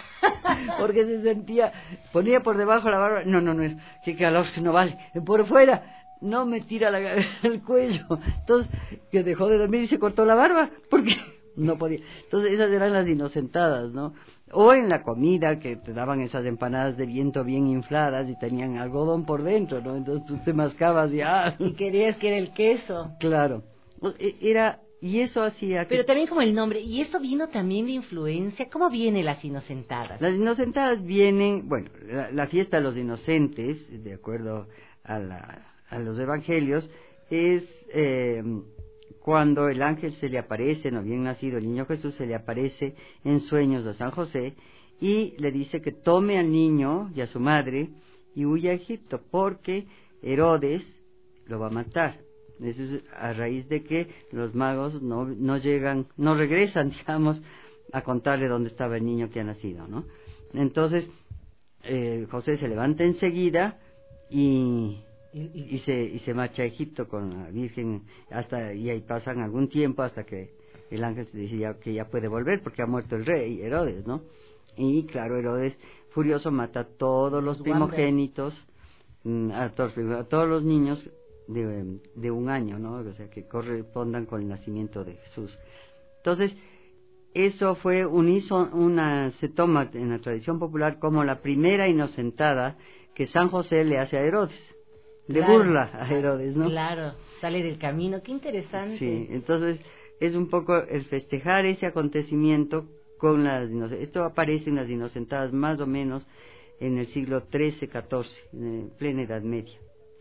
porque se sentía, ponía por debajo la barba, no, no, no, qué calor, no vale, por fuera. No me tira la, el cuello. Entonces, que dejó de dormir y se cortó la barba, porque no podía. Entonces, esas eran las inocentadas, ¿no? O en la comida, que te daban esas empanadas de viento bien infladas y tenían algodón por dentro, ¿no? Entonces tú te mascabas y ¡ah! Y querías que era el queso. Claro. Era, y eso hacía que... Pero también como el nombre, y eso vino también de influencia. ¿Cómo vienen las inocentadas? Las inocentadas vienen, bueno, la, la fiesta de los inocentes, de acuerdo a la... a los evangelios, es eh, cuando el ángel se le aparece, no bien nacido el niño Jesús, se le aparece en sueños a San José y le dice que tome al niño y a su madre y huya a Egipto, porque Herodes lo va a matar. Eso es a raíz de que los magos no, no llegan, no regresan, digamos, a contarle dónde estaba el niño que ha nacido, ¿no? Entonces, eh, José se levanta enseguida y... Y, y se y se marcha a Egipto con la Virgen hasta y ahí pasan algún tiempo hasta que el ángel se dice ya, que ya puede volver porque ha muerto el rey Herodes, ¿no? Y claro, Herodes furioso mata a todos los primogénitos, a todos, a todos los niños de, de un año, ¿no? O sea, que correspondan con el nacimiento de Jesús. Entonces, eso fue un hizo, una se toma en la tradición popular como la primera inocentada que San José le hace a Herodes. Le claro, burla a Herodes, ¿no? Claro, sale del camino, qué interesante. Sí, entonces es un poco el festejar ese acontecimiento con las inocentadas. Esto aparece en las inocentadas más o menos en el siglo trece, catorce, en plena Edad Media.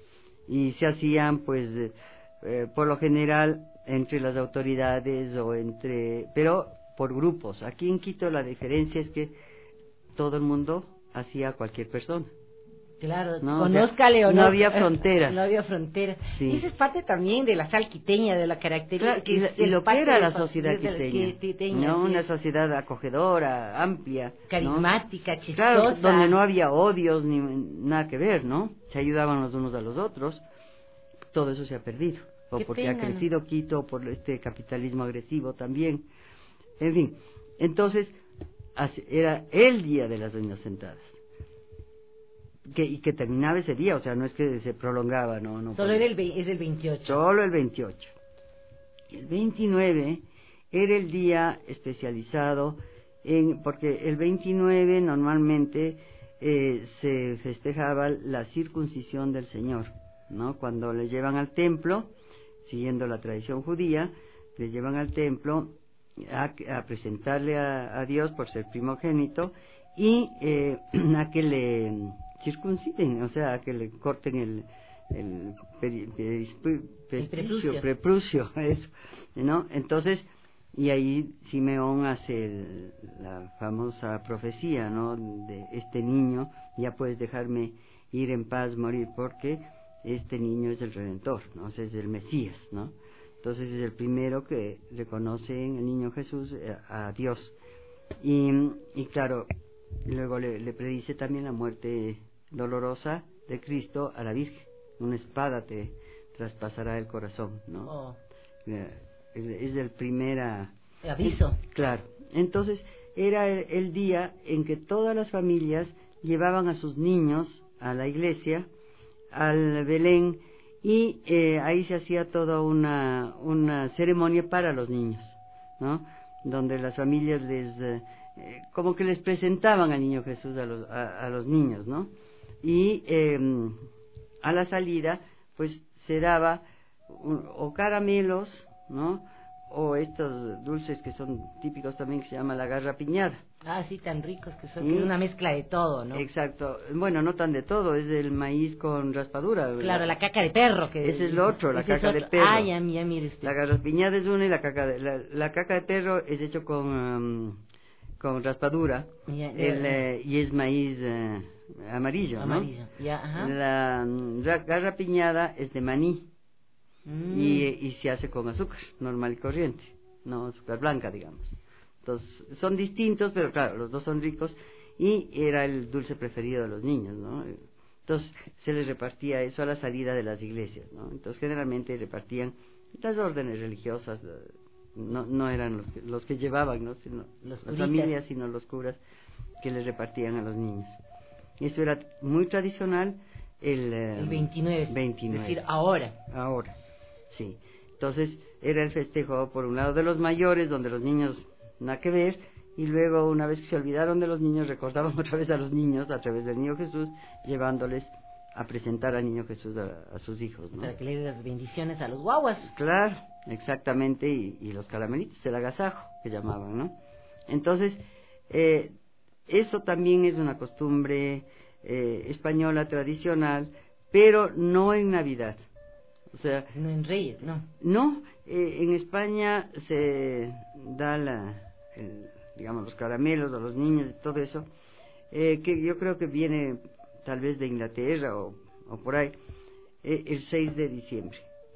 Y se hacían, pues, eh, por lo general, entre las autoridades o entre... pero por grupos. Aquí en Quito la diferencia es que todo el mundo hacía a cualquier persona. Claro, no, conózcale o no. No había fronteras. No había fronteras. Sí. Y esa es parte también de la sal quiteña, de la característica. Claro, y, la, y lo que era la sociedad de quiteña. quiteña no, sí. Una sociedad acogedora, amplia. Carismática, ¿no? chistosa. Claro, donde no había odios ni nada que ver, ¿no? Se ayudaban los unos a los otros. Todo eso se ha perdido. O Qué porque pena, ha crecido ¿no? Quito, o por este capitalismo agresivo también. En fin, entonces, era el día de las inocentadas. Que, y que terminaba ese día, o sea, no es que se prolongaba, no, no. Solo era el, es el veintiocho. Solo el veintiocho. El veintinueve era el día especializado en, porque el veintinueve normalmente eh, se festejaba la circuncisión del Señor, ¿no? Cuando le llevan al templo, siguiendo la tradición judía, le llevan al templo a, a presentarle a, a Dios por ser primogénito y eh, a que le circunciden, o sea, que le corten el el, peri, peris, el prepucio, prepucio, eso, ¿no? Entonces, y ahí Simeón hace el, la famosa profecía, ¿no? De este niño, ya puedes dejarme ir en paz, morir, porque este niño es el Redentor, ¿no? O sea, es el Mesías, ¿no? Entonces es el primero que reconoce en el niño Jesús a, a Dios. Y, y claro, luego le, le predice también la muerte dolorosa de Cristo a la Virgen. Una espada te traspasará el corazón, ¿no? Oh. Es, es el primer aviso. Claro. Entonces era el, el día en que todas las familias llevaban a sus niños a la iglesia, al Belén, y eh, ahí se hacía toda una, una ceremonia para los niños, ¿no? Donde las familias les, eh, como que les presentaban al niño Jesús a los, a, a los niños, ¿no? Y eh, a la salida, pues se daba un, o caramelos, ¿no? O estos dulces que son típicos también, que se llama la garrapiñada. Ah, sí, tan ricos que son, ¿Sí? Que es una mezcla de todo, ¿no? Exacto. Bueno, no tan de todo, es el maíz con raspadura, ¿verdad? Claro, la caca de perro. Que ese es lo otro, la ese caca es de otro. perro. Ah, ya, ya, mire usted. La garrapiñada es una y la caca de, la, la caca de perro es hecho con, um, con raspadura, ya, ya, el, ya. Eh, y es maíz eh, amarillo, Amarillo, ¿no? ya, ajá. La, la garrapiñada es de maní. Mm. Y, y se hace con azúcar normal y corriente, no azúcar blanca, digamos. Entonces son distintos, pero claro, los dos son ricos, y era el dulce preferido de los niños, ¿no? Entonces se les repartía eso a la salida de las iglesias, ¿no? Entonces generalmente repartían las órdenes religiosas, no, no eran los que, los que llevaban, ¿no? Sino los las familias, sino los curas que les repartían a los niños. Y eso era muy tradicional el, el veintinueve, veintinueve. Es decir, ahora. Ahora, sí. Entonces era el festejo por un lado de los mayores, donde los niños nada que ver, y luego una vez que se olvidaron de los niños, recordaban otra vez a los niños a través del niño Jesús, llevándoles a presentar al niño Jesús a, a sus hijos, ¿no? Para que le den las bendiciones a los guaguas. Claro, exactamente, y, y los caramelitos, el agasajo que llamaban, ¿no? Entonces, eh, eso también es una costumbre eh, española tradicional, pero no en Navidad. O sea, no en Reyes, no. No, eh, en España se da la, el, digamos, los caramelos a los niños y todo eso, eh, que yo creo que viene tal vez de Inglaterra o, o por ahí, eh, el seis de diciembre,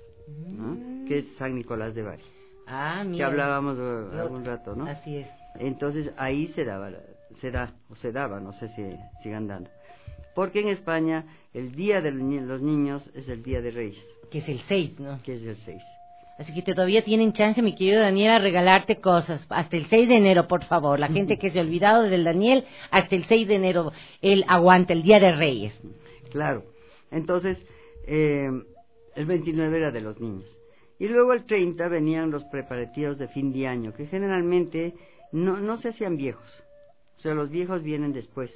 ¿no? Mm. Que es San Nicolás de Bari. Ah, mira. Que hablábamos uh, algún rato, ¿no? Así es. Entonces ahí se daba, se da, o se daba, no sé si sigan dando. Porque en España el día de los niños es el día de Reyes. Que es el seis, ¿no? Que es el seis. Así que todavía tienen chance, mi querido Daniel, a regalarte cosas. Hasta el seis de enero, por favor. La gente que se ha olvidado del Daniel, hasta el seis de enero, él aguanta el Día de Reyes. Claro. Entonces, eh, el veintinueve era de los niños. Y luego el treinta venían los preparativos de fin de año, que generalmente no, no se hacían viejos. O sea, los viejos vienen después.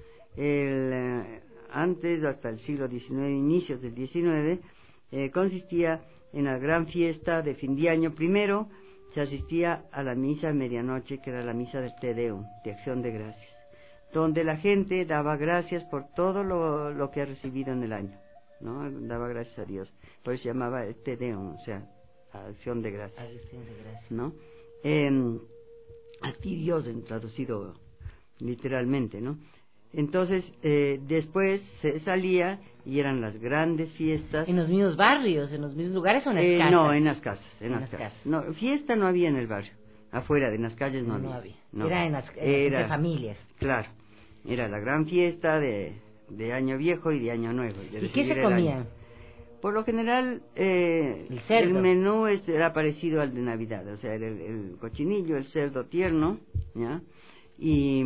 El, eh, antes, hasta el siglo diecinueve, inicios del diecinueve, eh, consistía en la gran fiesta de fin de año. Primero se asistía a la misa a medianoche, que era la misa del Te Deum, de acción de gracias, donde la gente daba gracias por todo lo, lo que ha recibido en el año, ¿no? Daba gracias a Dios. Por eso se llamaba el Te Deum, o sea, acción de gracias, acción de gracias. ¿no? Eh, a ti Dios, en traducido literalmente, ¿no? Entonces, eh, después se salía y eran las grandes fiestas. ¿En los mismos barrios, en los mismos lugares o en las eh, casas? No, en las casas, en, en las, las casas. casas. No, fiesta no había en el barrio, afuera, en las calles no, no había. había. No. Era en las, en era, las familias. Claro, era la gran fiesta de, de Año Viejo y de Año Nuevo. ¿Y, ¿Y qué se comía? Por lo general, eh, el, cerdo. el menú era parecido al de Navidad, o sea, era el, el cochinillo, el cerdo tierno, ¿ya? Y...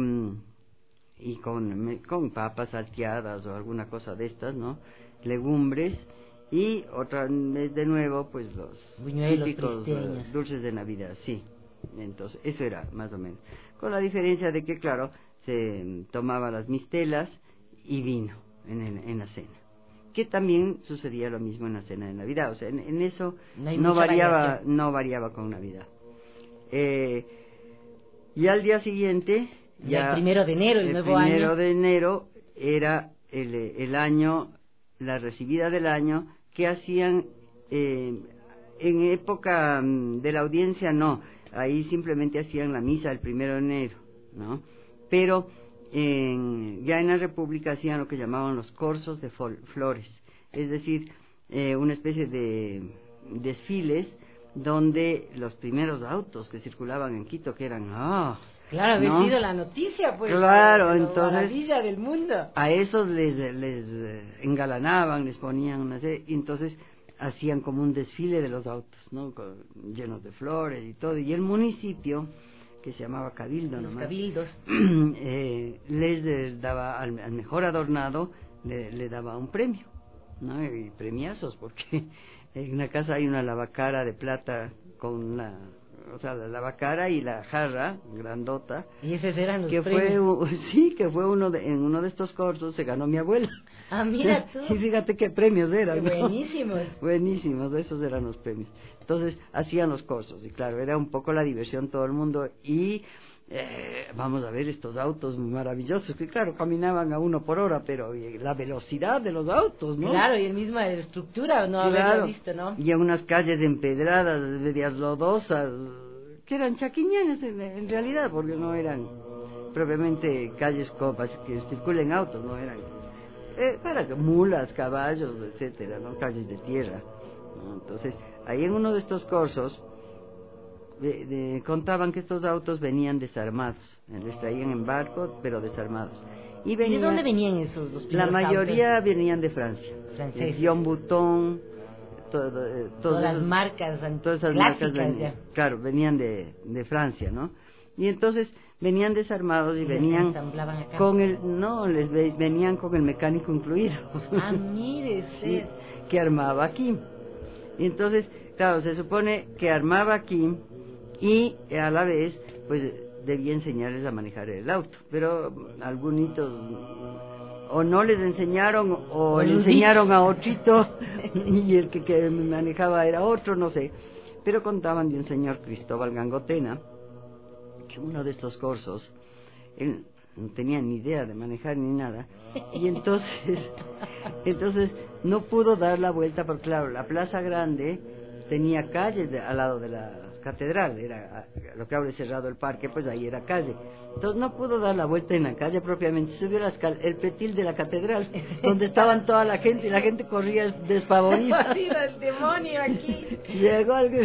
y con, con papas salteadas o alguna cosa de estas, ¿no? Legumbres, y otra vez de nuevo, pues los buñuelos, típicos uh, dulces de Navidad, sí. Entonces, eso era más o menos. Con la diferencia de que, claro, se tomaba las mistelas y vino en, en, en la cena. Que también sucedía lo mismo en la cena de Navidad, o sea, en, en eso no, no variaba, variación. no variaba con Navidad. Eh, y al día siguiente... Ya, el primero de enero, el, el nuevo año. El año. primero de enero era el, el año, la recibida del año, que hacían eh, en época de la audiencia no, ahí simplemente hacían la misa el primero de enero, ¿no? Pero en, ya en la República hacían lo que llamaban los corsos de flores, es decir, eh, una especie de desfiles donde los primeros autos que circulaban en Quito, que eran, ah, claro, había ¿no? sido la noticia, pues, claro, la entonces, maravilla del mundo. A esos les, les engalanaban, les ponían una serie, y entonces hacían como un desfile de los autos, ¿no? Con, llenos de flores y todo, y el municipio, que se llamaba Cabildo, los nomás, cabildos, eh, les daba al, al mejor adornado, le, le daba un premio, ¿no? Y premiazos, porque en una casa hay una lavacara de plata con la, o sea, la lavacara y la jarra grandota. Y esos eran los que premios. Fue, sí, que fue uno de, en uno de estos cursos se ganó mi abuela. Ah, mira tú. Y fíjate qué premios eran, ¿no? Buenísimos. Buenísimos, esos eran los premios. Entonces hacían los cursos y claro, era un poco la diversión todo el mundo y eh, vamos a ver estos autos maravillosos que claro, caminaban a uno por hora, pero la velocidad de los autos, ¿no? Claro, y el misma estructura, no claro. haberlo visto, ¿no? Y a unas calles empedradas, medias lodosas, que eran chaquiñanas en, en realidad, porque no eran propiamente calles copas que circulen autos, no eran eh, para mulas, caballos, etcétera, ¿no? Calles de tierra, ¿no? Entonces, ahí en uno de estos cursos de, de, contaban que estos autos venían desarmados, les traían en barco, pero desarmados. ¿Y, venían, ¿Y de dónde venían esos los La mayoría autos? Venían de Francia. Franceses. Guillaume Bouton, todo, eh, todas esos, las marcas todas esas clásicas marcas venían, claro, venían de, de Francia, ¿no? Y entonces venían desarmados y, y venían con el, no, les ve, venían con el mecánico incluido. Ah, mire sí, que armaba aquí. Y entonces, claro, se supone que armaba aquí y a la vez, pues debía enseñarles a manejar el auto, pero algunos o no les enseñaron o le enseñaron a otrito y el que, que manejaba era otro, no sé. Pero contaban de un señor Cristóbal Gangotena, que uno de estos cursos, él no tenía ni idea de manejar ni nada, y entonces, entonces no pudo dar la vuelta, porque claro, la Plaza Grande tenía calles de, al lado de la catedral, era lo que abre cerrado el parque, pues ahí era calle. Entonces no pudo dar la vuelta en la calle propiamente, subió la escal el pretil de la catedral, donde estaban toda la gente, y la gente corría despavorida. ¡El demonio aquí! Llegó alguien,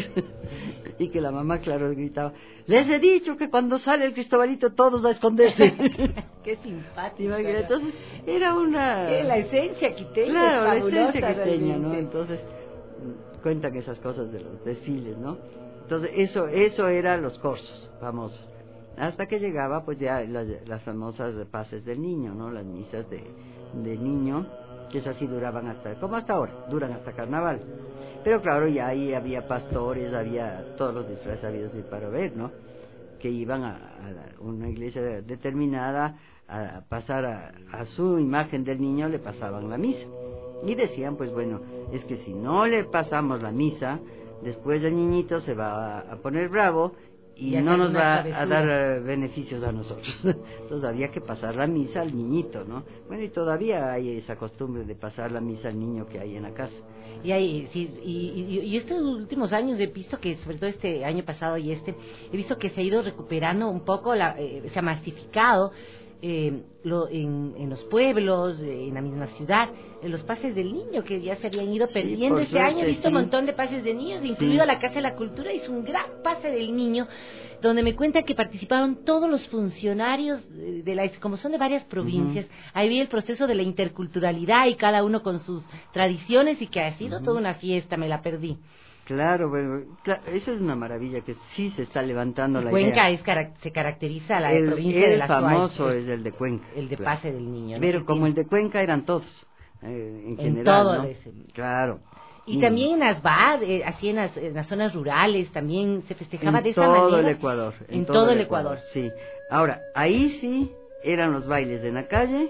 y que la mamá, claro, gritaba, les he dicho que cuando sale el Cristobalito todos a esconderse. ¡Qué simpático! Entonces era una... ¿Qué? La esencia quiteña. Claro, la esencia quiteña, ¿no? Entonces cuentan esas cosas de los desfiles, ¿no? Entonces eso eso eran los cursos famosos, hasta que llegaba pues ya las, las famosas paces del niño, ¿no? Las misas de, de niño, que esas sí duraban hasta, como hasta ahora, duran hasta carnaval. Pero claro, ya ahí había pastores, había todos los disfraces habidos y para ver, ¿no? Que iban a, a la, una iglesia determinada a pasar a, a su imagen del niño, le pasaban la misa. Y decían, pues bueno, es que si no le pasamos la misa, después el niñito se va a poner bravo y, y no nos va a dar uh, beneficios a nosotros. Entonces había que pasar la misa al niñito, ¿no? Bueno, y todavía hay esa costumbre de pasar la misa al niño que hay en la casa. Y hay, sí, y, y, y estos últimos años he visto que, sobre todo este año pasado y este, he visto que se ha ido recuperando un poco, la, eh, se ha masificado eh, lo, en, en los pueblos, eh, en la misma ciudad, en los pases del niño que ya se habían ido perdiendo. Sí, este suerte, año he visto sí. un montón de pases de niños, incluido sí. la Casa de la Cultura hizo un gran pase del niño, donde me cuentan que participaron todos los funcionarios de la, como son de varias provincias. Uh-huh. Ahí vi el proceso de la interculturalidad y cada uno con sus tradiciones, y que ha sido uh-huh. toda una fiesta, me la perdí. Claro, bueno, claro, eso es una maravilla, que sí se está levantando la Cuenca idea. Cuenca se caracteriza la el, provincia el de la famoso Suárez, es el de Cuenca. El de claro. pase del niño, ¿no? Pero como tiene? el de Cuenca eran todos, eh, en, en general, todo ¿no? ese. Claro. Y, y también en las bar, eh, así en las, en las zonas rurales, también se festejaba de esa manera. manera. El Ecuador, en, en todo, todo el Ecuador. Ecuador. Sí. Ahora, ahí sí eran los bailes en la calle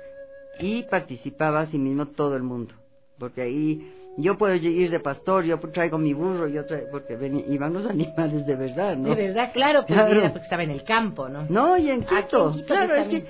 y participaba así mismo todo el mundo. Porque ahí yo puedo ir de pastor, yo traigo mi burro, yo traigo, porque ven, iban los animales de verdad, ¿no? De verdad, claro, pues claro. Era porque estaba en el campo, ¿no? No, y en Quito, en Quito claro, es también. que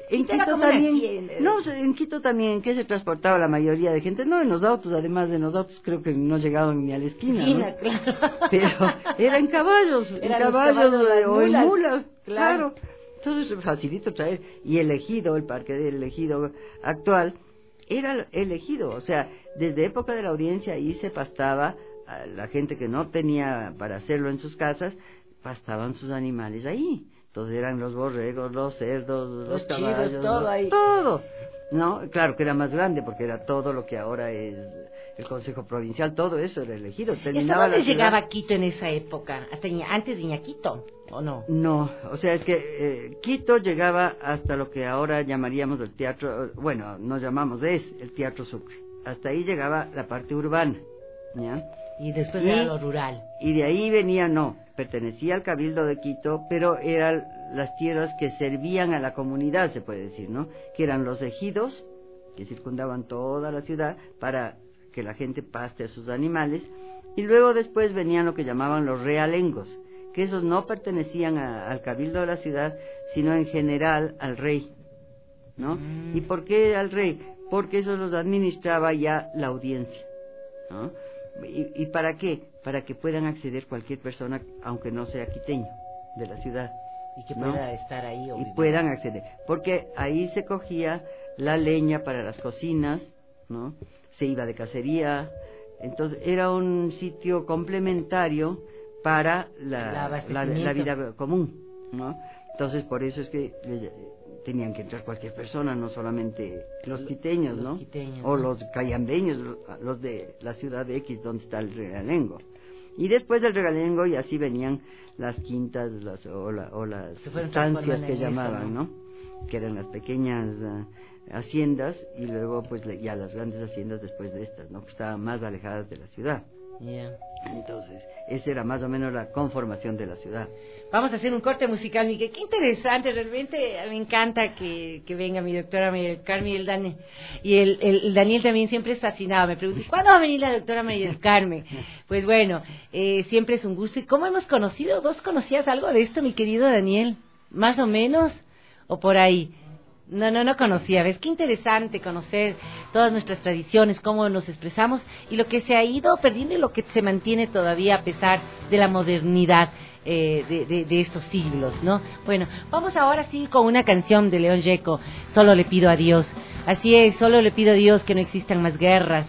en Era Quito como una también, tienda. no, en Quito también, que se transportaba la mayoría de gente, no en los autos, además en los autos creo que no llegaban ni a la esquina, Esquina, ¿no? claro. Pero eran caballos, en Eran los caballos, caballos, las eh, o en mulas, mulas, claro. claro. Entonces facilito traer, y el ejido, el parque del ejido actual, era el ejido, o sea, desde época de la audiencia ahí se pastaba, a la gente que no tenía para hacerlo en sus casas, pastaban sus animales ahí. Entonces eran los borregos, los cerdos, los, Los caballos, chivos, todo los- ahí. todo. No, claro que era más grande porque era todo lo que ahora es el Consejo Provincial, todo eso era elegido. ¿Y hasta Terminaba dónde la ciudad- llegaba Quito en esa época? ¿Hasta Iña- antes de Iñaquito, o no? No, o sea, es que eh, Quito llegaba hasta lo que ahora llamaríamos el teatro, eh, bueno, nos llamamos, es el Teatro Sucre. Hasta ahí llegaba la parte urbana, ¿ya? Y después Y- era lo rural. Y de ahí venía, no, pertenecía al Cabildo de Quito, pero eran las tierras que servían a la comunidad, se puede decir, ¿no? Que eran los ejidos, que circundaban toda la ciudad para que la gente paste a sus animales, y luego después venían lo que llamaban los realengos, que esos no pertenecían a- al Cabildo de la ciudad, sino en general al rey, ¿no? Mm. ¿Y por qué al rey? Porque eso los administraba ya la audiencia, ¿no? ¿Y, y para qué? Para que puedan acceder cualquier persona, aunque no sea quiteño, de la ciudad. Y que ¿no? pueda estar ahí. O Y vivir. puedan acceder. Porque ahí se cogía la leña para las cocinas, ¿no? Se iba de cacería. Entonces era un sitio complementario para El la, la, abastecimiento. la vida común, ¿no? Entonces por eso es que le- tenían que entrar cualquier persona, no solamente los quiteños, Los ¿no? quiteños, O ¿no? los cayambeños, lo- los de la ciudad de X, donde está el realengo. Y después del realengo y así venían las quintas las, o, la- o las Se fueron estancias transformando que en eso, llamaban, ¿no? ¿no? Que eran las pequeñas ah, haciendas y luego pues le- ya las grandes haciendas después de estas, ¿no? Que estaban más alejadas de la ciudad. Ya. Entonces, esa era más o menos la conformación de la ciudad. Vamos a hacer un corte musical, Miguel. Qué interesante, realmente me encanta que, que venga mi doctora María del Carmen y el Daniel. Y el, el, el Daniel también siempre es fascinado. Me pregunta, ¿cuándo va a venir la doctora María del Carmen? Pues bueno, eh, siempre es un gusto. ¿Y cómo hemos conocido? ¿Vos conocías algo de esto, mi querido Daniel? ¿Más o menos? ¿O por ahí? No, no, no conocía. ¿Ves? Qué interesante conocer todas nuestras tradiciones, cómo nos expresamos y lo que se ha ido perdiendo y lo que se mantiene todavía a pesar de la modernidad eh, de, de, de estos siglos, ¿no? Bueno, vamos ahora sí con una canción de León Gieco, Solo le pido a Dios. Así es, solo le pido a Dios que no existan más guerras,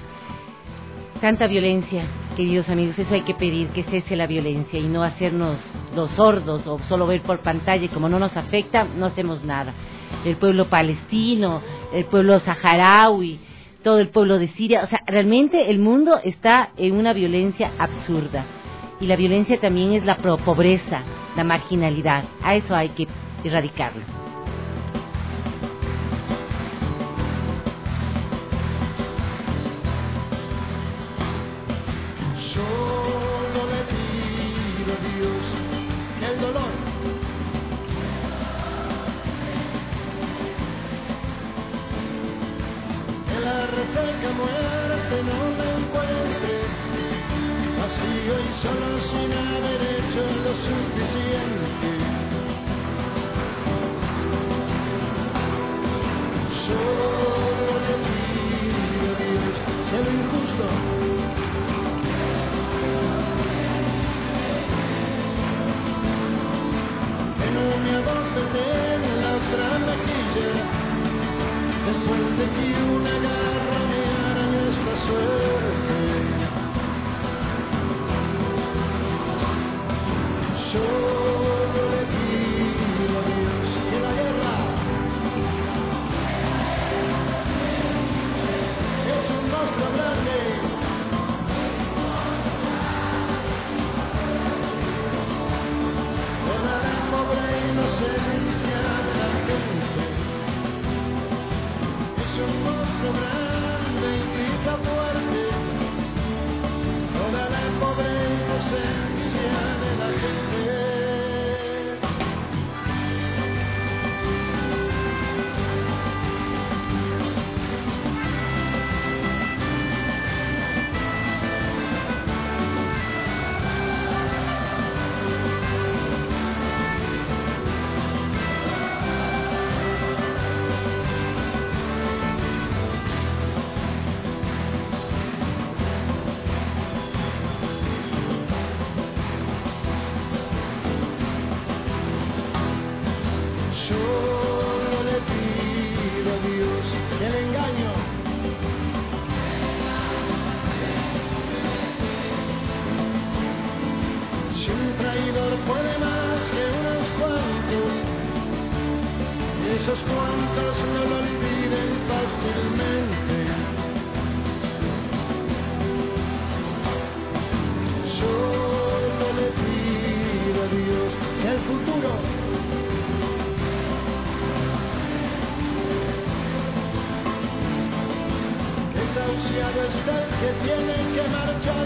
tanta violencia, queridos amigos, eso hay que pedir, que cese la violencia y no hacernos los sordos o solo ver por pantalla y como no nos afecta, no hacemos nada. El pueblo palestino, el pueblo saharaui, todo el pueblo de Siria, o sea, realmente el mundo está en una violencia absurda y la violencia también es la pro- pobreza, la marginalidad, a eso hay que erradicarlo. Solo le pido a Dios que el dolor que la resaca muerte no me encuentre vacío y solo sin haber hecho lo suficiente. Solo le pido a Dios que lo injusto que no me aborte en la otra mejilla después de que una garra me arañó esta suerte. Solo le traidor puede más que unos cuantos, y esos cuantos no lo olviden fácilmente. Solo le pido a Dios que el futuro desahuciado está el que tiene que marchar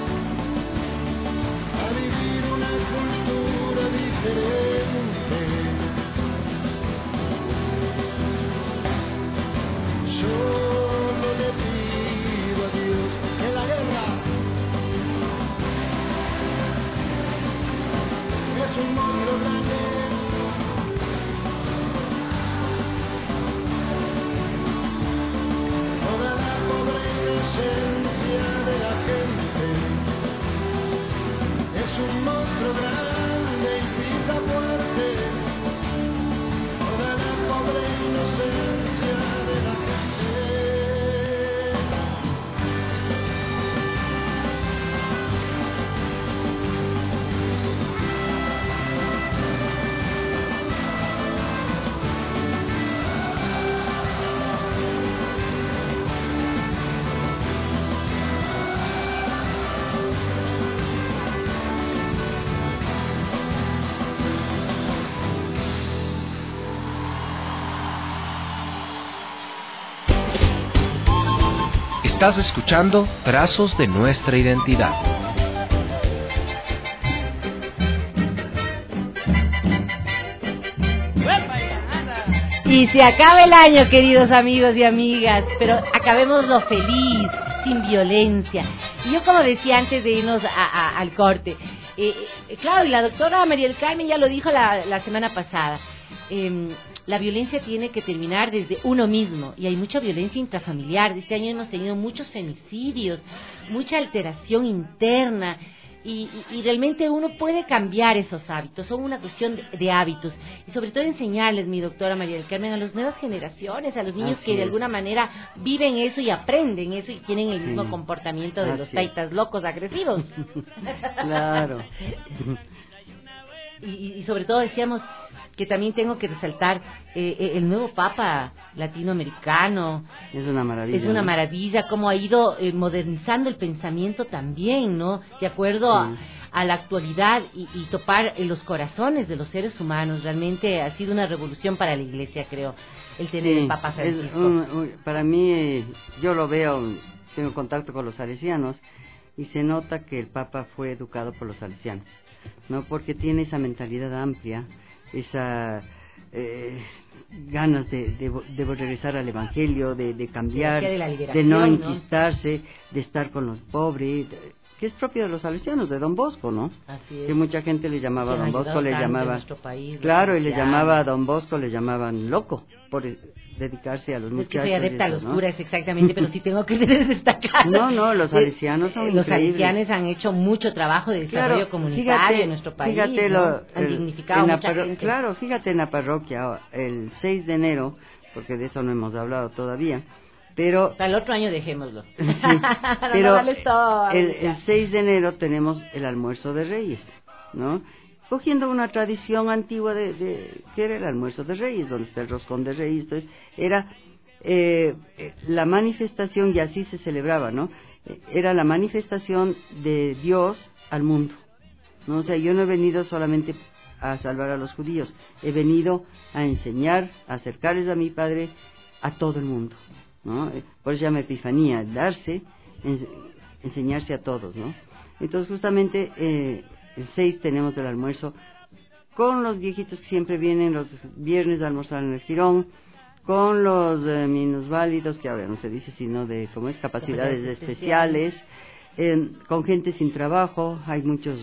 a vivir una cultura diferente. Solo le pido a Dios que la guerra es un monstruo grande. Toda la pobre inocencia de la gente es un monstruo grande y pisa fuerte. Toda la pobre inocencia de la gente. Estás escuchando Trazos de Nuestra Identidad. Y se acaba el año, queridos amigos y amigas, pero acabémoslo feliz, sin violencia. Y yo, como decía antes de irnos a, a, al corte, eh, eh, claro, y la doctora María del Carmen ya lo dijo la, la semana pasada, eh, la violencia tiene que terminar desde uno mismo, y hay mucha violencia intrafamiliar. Este año hemos tenido muchos femicidios, mucha alteración interna, y, y, y realmente uno puede cambiar esos hábitos, son una cuestión de, de hábitos, y sobre todo enseñarles, mi doctora María del Carmen, a las nuevas generaciones, a los niños Así que de es. alguna manera viven eso y aprenden eso y tienen el mismo sí. comportamiento de Así los taitas locos agresivos. Claro. y, y sobre todo decíamos que también tengo que resaltar eh, el nuevo Papa latinoamericano. Es una maravilla. Es una ¿no? maravilla cómo ha ido eh, modernizando el pensamiento también, ¿no? De acuerdo sí. a, a la actualidad y, y topar en los corazones de los seres humanos. Realmente ha sido una revolución para la Iglesia, creo, el tener sí, el Papa Francisco. Un, un, para mí, eh, yo lo veo, tengo contacto con los salesianos y se nota que el Papa fue educado por los salesianos, ¿no? Porque tiene esa mentalidad amplia, esa eh, ganas de, de, de regresar al Evangelio, de, de cambiar, de, de no enquistarse, ¿no? De estar con los pobres, de, que es propio de los salesianos, de Don Bosco, ¿no? Así es. Que mucha gente le llamaba a Don Bosco, le llamaba, país, claro, y le llamaba a Don Bosco, le llamaban loco por dedicarse a los muchachos. Es que soy adepta a los ¿no? curas, exactamente, pero sí tengo que destacar. No, no, los salesianos son Los increíbles. salesianos han hecho mucho trabajo de desarrollo claro, comunitario fíjate, en nuestro país, fíjate ¿no? lo, Han el, dignificado en la mucha parro- gente. Claro, fíjate en la parroquia, el seis de enero, porque de eso no hemos hablado todavía, pero... Hasta el otro año dejémoslo. Sí, pero no vale todo, el, el seis de enero tenemos el almuerzo de Reyes, ¿no? Cogiendo una tradición antigua de, de que era el almuerzo de Reyes, donde está el roscón de Reyes, entonces era eh, la manifestación, y así se celebraba, ¿no? Era la manifestación de Dios al mundo, ¿no? O sea, yo no he venido solamente a salvar a los judíos, he venido a enseñar, a acercarles a mi Padre a todo el mundo, ¿no? Por eso se llama Epifanía, darse, en, enseñarse a todos, ¿no? Entonces justamente eh, el seis tenemos el almuerzo con los viejitos que siempre vienen los viernes a almorzar en el Jirón, con los eh, minusválidos, que ahora no se dice sino de, ¿cómo es?, capacidades especiales, eh, con gente sin trabajo, hay muchos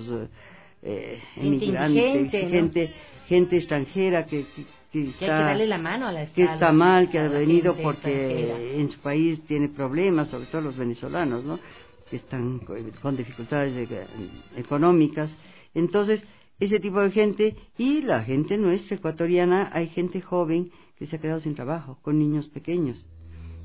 eh, emigrantes, gente, ¿no? gente extranjera que, que, que, está, que hay que darle la mano a la que está mal, que ha venido porque extranjera. En su país tiene problemas, sobre todo los venezolanos, ¿no?, que están con dificultades de, económicas. Entonces, ese tipo de gente, y la gente nuestra ecuatoriana, hay gente joven que se ha quedado sin trabajo, con niños pequeños.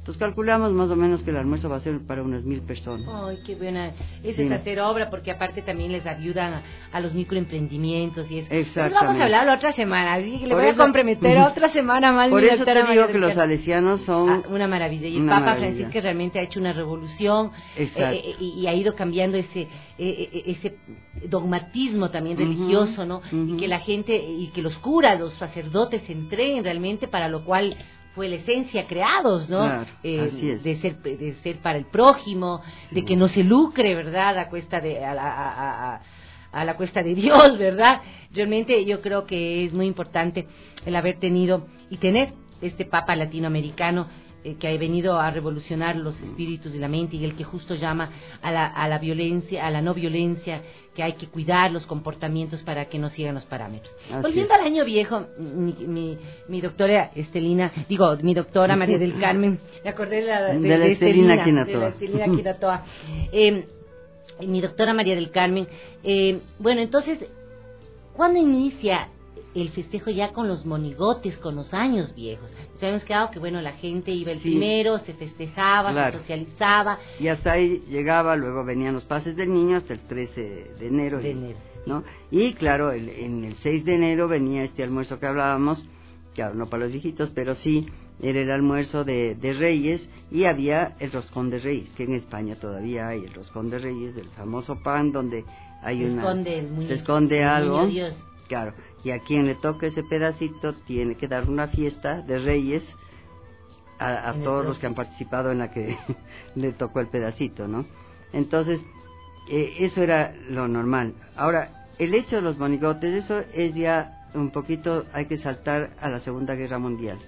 Entonces calculamos más o menos que el almuerzo va a ser para unas mil personas. Ay, qué buena. Eso Sí. es hacer obra, porque aparte también les ayudan a, a los microemprendimientos y eso. Pues Exactamente. vamos a hablar la otra semana, así que le Por voy eso- a comprometer otra semana más. Por mi eso doctora te digo María que del los Carmen. salesianos son Ah, una maravilla. Y el una Papa maravilla. Francisco realmente ha hecho una revolución Exacto. eh, eh, y, y ha ido cambiando ese eh, eh, ese dogmatismo también Ujú, religioso, ¿no? ujú. Y que la gente, y que los curas, los sacerdotes se entreguen realmente, para lo cual fue la esencia creados, ¿no? Claro, Eh, así es. de ser de ser para el prójimo, de que no se lucre, ¿verdad? A cuesta de a, la- a- a- a la cuesta de Dios, ¿verdad? Realmente yo creo que es muy importante el haber tenido y tener este Papa latinoamericano eh, que ha venido a revolucionar los espíritus y la mente, y el que justo llama a la, a la violencia, a la no violencia, que hay que cuidar los comportamientos para que no sigan los parámetros. Así Volviendo es. al año viejo, mi, mi, mi doctora Estelina, digo, mi doctora María del Carmen, me acordé de la, de, De la de Estelina de Quinatoa. la Estelina Quinatoa. Eh, mi doctora María del Carmen, eh, bueno, entonces, ¿cuándo inicia el festejo ya con los monigotes, con los años viejos? Nos habíamos quedado que, bueno, la gente iba el Sí. primero, se festejaba, Claro. se socializaba. Y hasta ahí llegaba, luego venían los pases del niño hasta el trece de enero. De y- enero. ¿no? Y claro, el- en el seis de enero venía este almuerzo que hablábamos, claro, no para los viejitos, pero sí, era el almuerzo de, de Reyes, y había el roscón de Reyes, que en España todavía hay el roscón de Reyes, el famoso pan donde hay Se una... esconde el muñeco, se esconde el algo. niño Dios. Claro, y a quien le toque ese pedacito tiene que dar una fiesta de Reyes a, a En el todos los próximo. que han participado en la que le tocó el pedacito, ¿no? Entonces, eh, eso era lo normal. Ahora, el hecho de los monigotes, eso es ya un poquito, hay que saltar a la Segunda Guerra Mundial.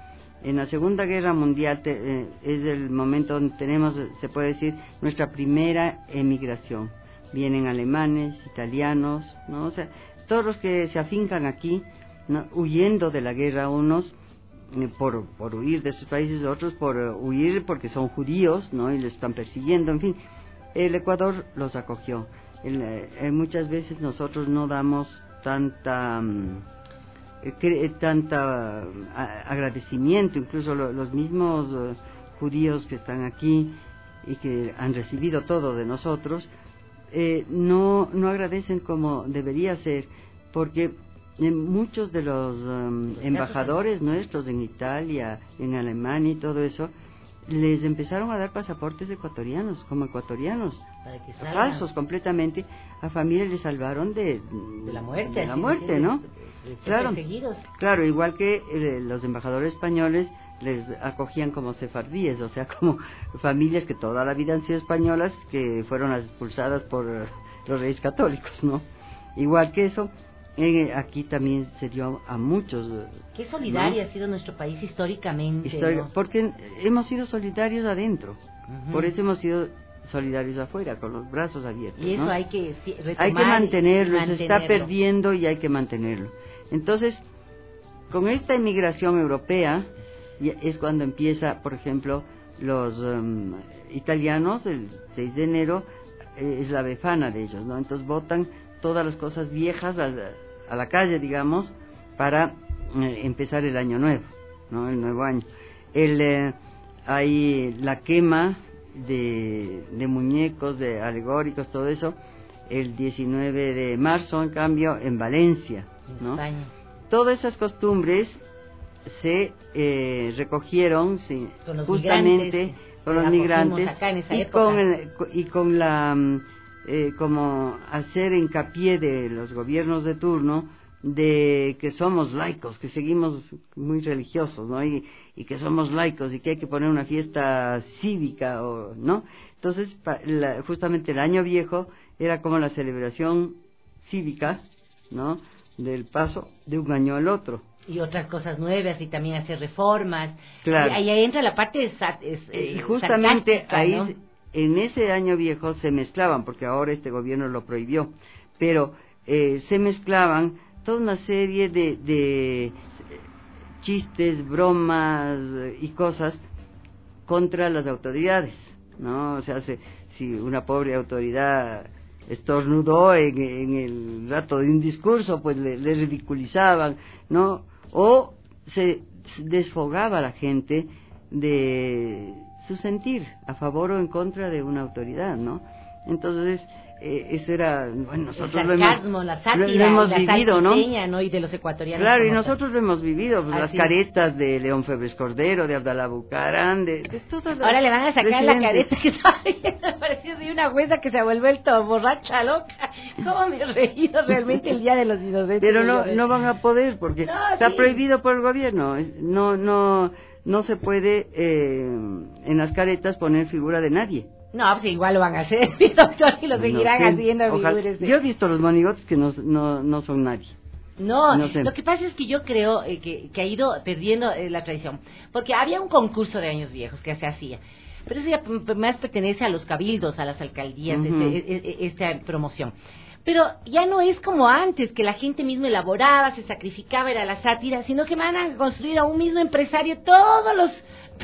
En la Segunda Guerra Mundial te- eh, es el momento donde tenemos, se puede decir, nuestra primera emigración. Vienen alemanes, italianos, ¿no? O sea, todos los que se afincan aquí, ¿no? Huyendo de la guerra, unos eh, por, por huir de sus países, otros por eh, huir porque son judíos, ¿no? Y les están persiguiendo, en fin. El Ecuador los acogió. El, eh, muchas veces nosotros no damos tanta... mm, eh, cre- eh, tanta mm, a- agradecimiento, incluso lo- los mismos eh, judíos que están aquí y que han recibido todo de nosotros, eh, no, no agradecen como debería ser, porque eh, muchos de los um, embajadores nuestros en Italia, en Alemania y todo eso, les empezaron a dar pasaportes ecuatorianos, como ecuatorianos, Para que salgan. falsos completamente. A familias les salvaron de, De la muerte. de la así muerte, decir, ¿no? de- de ser Claro. perseguidos. Claro, igual que eh, los embajadores españoles les acogían como sefardíes, o sea, como familias que toda la vida han sido españolas, que fueron las expulsadas por eh, los reyes católicos, ¿no? Igual que eso, eh, aquí también se dio a muchos. eh, Qué solidario ¿no? ha sido nuestro país históricamente, Histórica- ¿no? Porque hemos sido solidarios adentro, Ujú. por eso hemos sido solidarios afuera, con los brazos abiertos. Y eso ¿no? hay que sí, retomar Hay que y mantenerlo, se está mantenerlo. perdiendo y hay que mantenerlo. Entonces, con esta inmigración europea, ya es cuando empieza, por ejemplo, los um, italianos, el seis de enero, eh, es la befana de ellos, ¿no? Entonces botan todas las cosas viejas a la, a la calle, digamos, para eh, empezar el año nuevo, ¿no? El nuevo año. El, eh, hay la quema de, de muñecos, de alegóricos, todo eso, el diecinueve de marzo, en cambio, en Valencia, En ¿no? España. Todas esas costumbres se eh, recogieron sí, Con los justamente migrantes, con que los acogimos migrantes acá en esa y época. con el- y con la mm, eh, como hacer hincapié de los gobiernos de turno de que somos laicos, que seguimos muy religiosos, ¿no? Y, y que somos laicos y que hay que poner una fiesta cívica, o, ¿no? Entonces, pa- la- justamente el Año Viejo era como la celebración cívica, ¿no? Del paso de un año al otro. Y otras cosas nuevas, y también hacer reformas. Claro. Y ahí entra la parte de sa- es- Eh, y eh, justamente sarcástica, ahí, ¿no? en ese Año Viejo se mezclaban, porque ahora este gobierno lo prohibió, pero eh, se mezclaban toda una serie de, de eh, chistes, bromas eh, y cosas contra las autoridades, ¿no? O sea, se- si una pobre autoridad estornudó en, en el rato de un discurso, pues le, le ridiculizaban, ¿no? O se desfogaba a la gente de su sentir a favor o en contra de una autoridad, ¿no? Entonces, eh, eso era, bueno, nosotros el sarcasmo, lo hemos, la sátira, lo, lo hemos la vivido, ¿no? ¿no? Y de los ecuatorianos. Claro, y nosotros lo hemos vivido, pues, las Así. caretas de León Febres Cordero, de Abdalá Bucarán, de, de todas las Ahora le van a sacar presidentes. la careta que estaba viendo, me pareció de una jueza que se ha vuelto borracha loca. ¿Cómo me he reído realmente el Día de los Inocentes? Pero no, no van a poder porque No, está sí. prohibido por el gobierno. No, no, no se puede eh, en las caretas poner figura de nadie. No, pues igual lo van a hacer, mi doctor, y lo seguirán No sé, haciendo, ojalá. figúrese. Yo he visto los monigotes que no, no, no son nadie. No, No sé. lo que pasa es que yo creo eh, que, que ha ido perdiendo eh, la tradición, porque había un concurso de años viejos que se hacía, pero eso ya p- más pertenece a los cabildos, a las alcaldías, Ujú. este, e- e- esta promoción. Pero ya no es como antes, que la gente misma elaboraba, se sacrificaba, era la sátira, sino que van a construir a un mismo empresario todos los,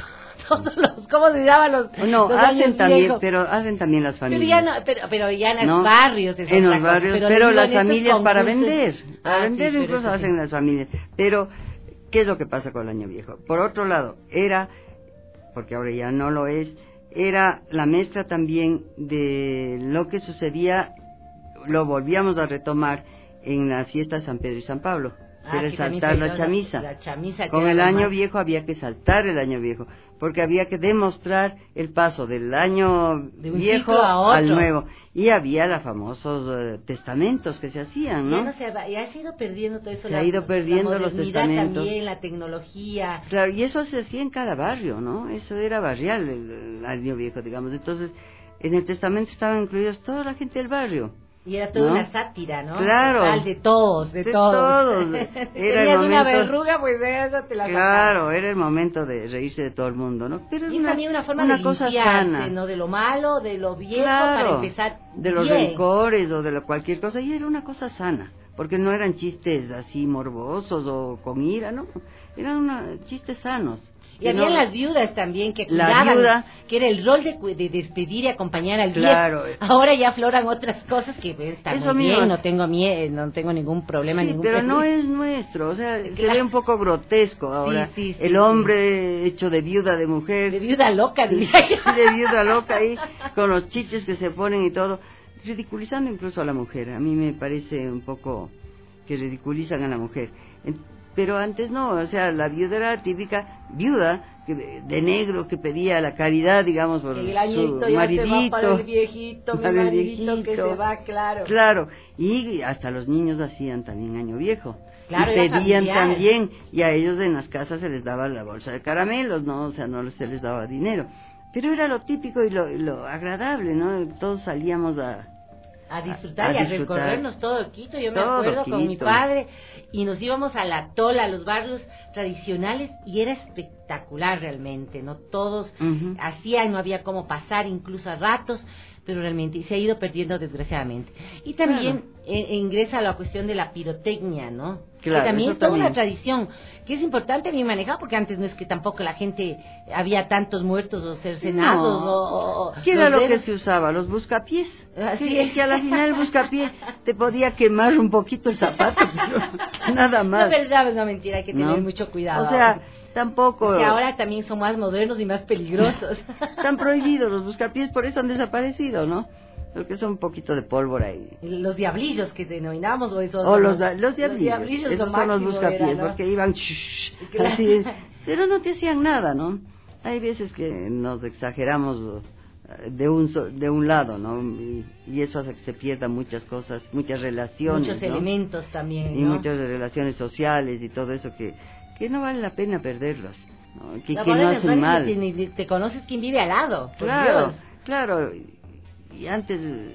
todos los, ¿cómo se llaman los? No, los hacen años también, viejos? pero hacen también las Pero familias. ya no, pero, pero ya en los ¿No? barrios es en otra los cosa, barrios, pero, pero, digo, las en estos familias para concursos- vender, para Ah, sí, vender pero incluso eso sí. hacen las familias. Pero, ¿qué es lo que pasa con el Año Viejo? Por otro lado, era, porque ahora ya no lo es, era la mezcla también de lo que sucedía, lo volvíamos a retomar en la fiesta de San Pedro y San Pablo, que Ah, era que también saltar se la dio chamisa. la chamisa que Con era el lo Año más- Viejo había que saltar el Año Viejo, porque había que demostrar el paso del año De un viejo ciclo a otro. al nuevo. Y había los famosos eh, testamentos que se hacían, Ya ¿no? no se va, ya se ha ido perdiendo todo eso. Se la, ha ido perdiendo la los modernidad testamentos. también, la tecnología. Claro, y eso se hacía en cada barrio, ¿no? Eso era barrial, el, el Año Viejo, digamos. Entonces, en el testamento estaban incluidos toda la gente del barrio. Y era toda ¿no? una sátira, ¿no? Claro. Total, de todos, de, De todos. todos. Era el Tenías una momento- verruga, pues eso te la Claro, era el momento de reírse de todo el mundo, ¿no? Pero es Y es una, también una forma una de cosa limpiarse, sana. ¿no? De lo malo, de lo viejo, Claro, para empezar de los bien. rencores o de lo, cualquier cosa, y era una cosa sana, porque no eran chistes así morbosos o con ira, ¿no? Eran una, chistes sanos. Y que había no- las viudas también que La cuidaban, viuda- que era el rol de, cu- de despedir y acompañar al Claro. viejo. Ahora ya afloran otras cosas que pues, están Eso muy mismo. bien, no tengo mie no tengo ningún problema, Sí, ningún pero no prejuicio. es nuestro, o sea, se Claro. ve un poco grotesco ahora. Sí, sí, sí, el sí. hombre hecho de viuda de mujer. De viuda loca, diría yo. de viuda loca ahí, con los chiches que se ponen y todo, ridiculizando incluso a la mujer. A mí me parece un poco que ridiculizan a la mujer. En- Pero antes no, o sea, la viuda era la típica viuda que, de negro que pedía la caridad, digamos, por El su añito ya maridito. se va para el viejito, mi para el maridito que viejito. se va, claro. Claro, y hasta los niños hacían también año viejo. Claro, y era pedían familiar. también, y a ellos en las casas se les daba la bolsa de caramelos, ¿no? O sea, no se les daba dinero. Pero era lo típico y lo, y lo agradable, ¿no? Todos salíamos a... A disfrutar A- y a a disfrutar. recorrernos todo Quito. Yo me Todo acuerdo con mi Quito. padre y nos íbamos a la Tola, a los barrios tradicionales, y era espectacular realmente, ¿no? Todos Ujú. hacían, no había cómo pasar, incluso a ratos, pero realmente y se ha ido perdiendo desgraciadamente. Y también eh, ingresa la cuestión de la pirotecnia, ¿no? Claro, que también eso es toda también. una tradición que es importante bien manejada, porque antes no es que tampoco la gente había tantos muertos o cercenados No. o, o- ¿Qué era los lo que dedos. se usaba? Los buscapiés. Así Sí, es. que a la final el buscapiés te podía quemar un poquito el zapato, pero nada más. No, verdad, no, mentira, hay que tener ¿No? mucho cuidado. O sea, tampoco... que ahora también son más modernos y más peligrosos. Están prohibidos los buscapiés, por eso han desaparecido, ¿no? Porque son un poquito de pólvora ahí. Los diablillos que denominamos, o esos. O los, da- los diablillos, diablillos, esos lo son los máximo buscapiés, era, ¿no? porque iban shh, Claro. así, pero no te hacían nada, ¿no? Hay veces que nos exageramos eh, de un so- de un lado, ¿no? Y, y eso hace que se pierdan muchas cosas, muchas relaciones, Muchos ¿no? elementos también, Y ¿no? muchas relaciones sociales y todo eso que, que no vale la pena perderlos, ¿no? Que, La que no verdad, hacen no, mal. Ni, ni- ni te conoces quién vive al lado. por Claro, Dios. claro. Y antes eh,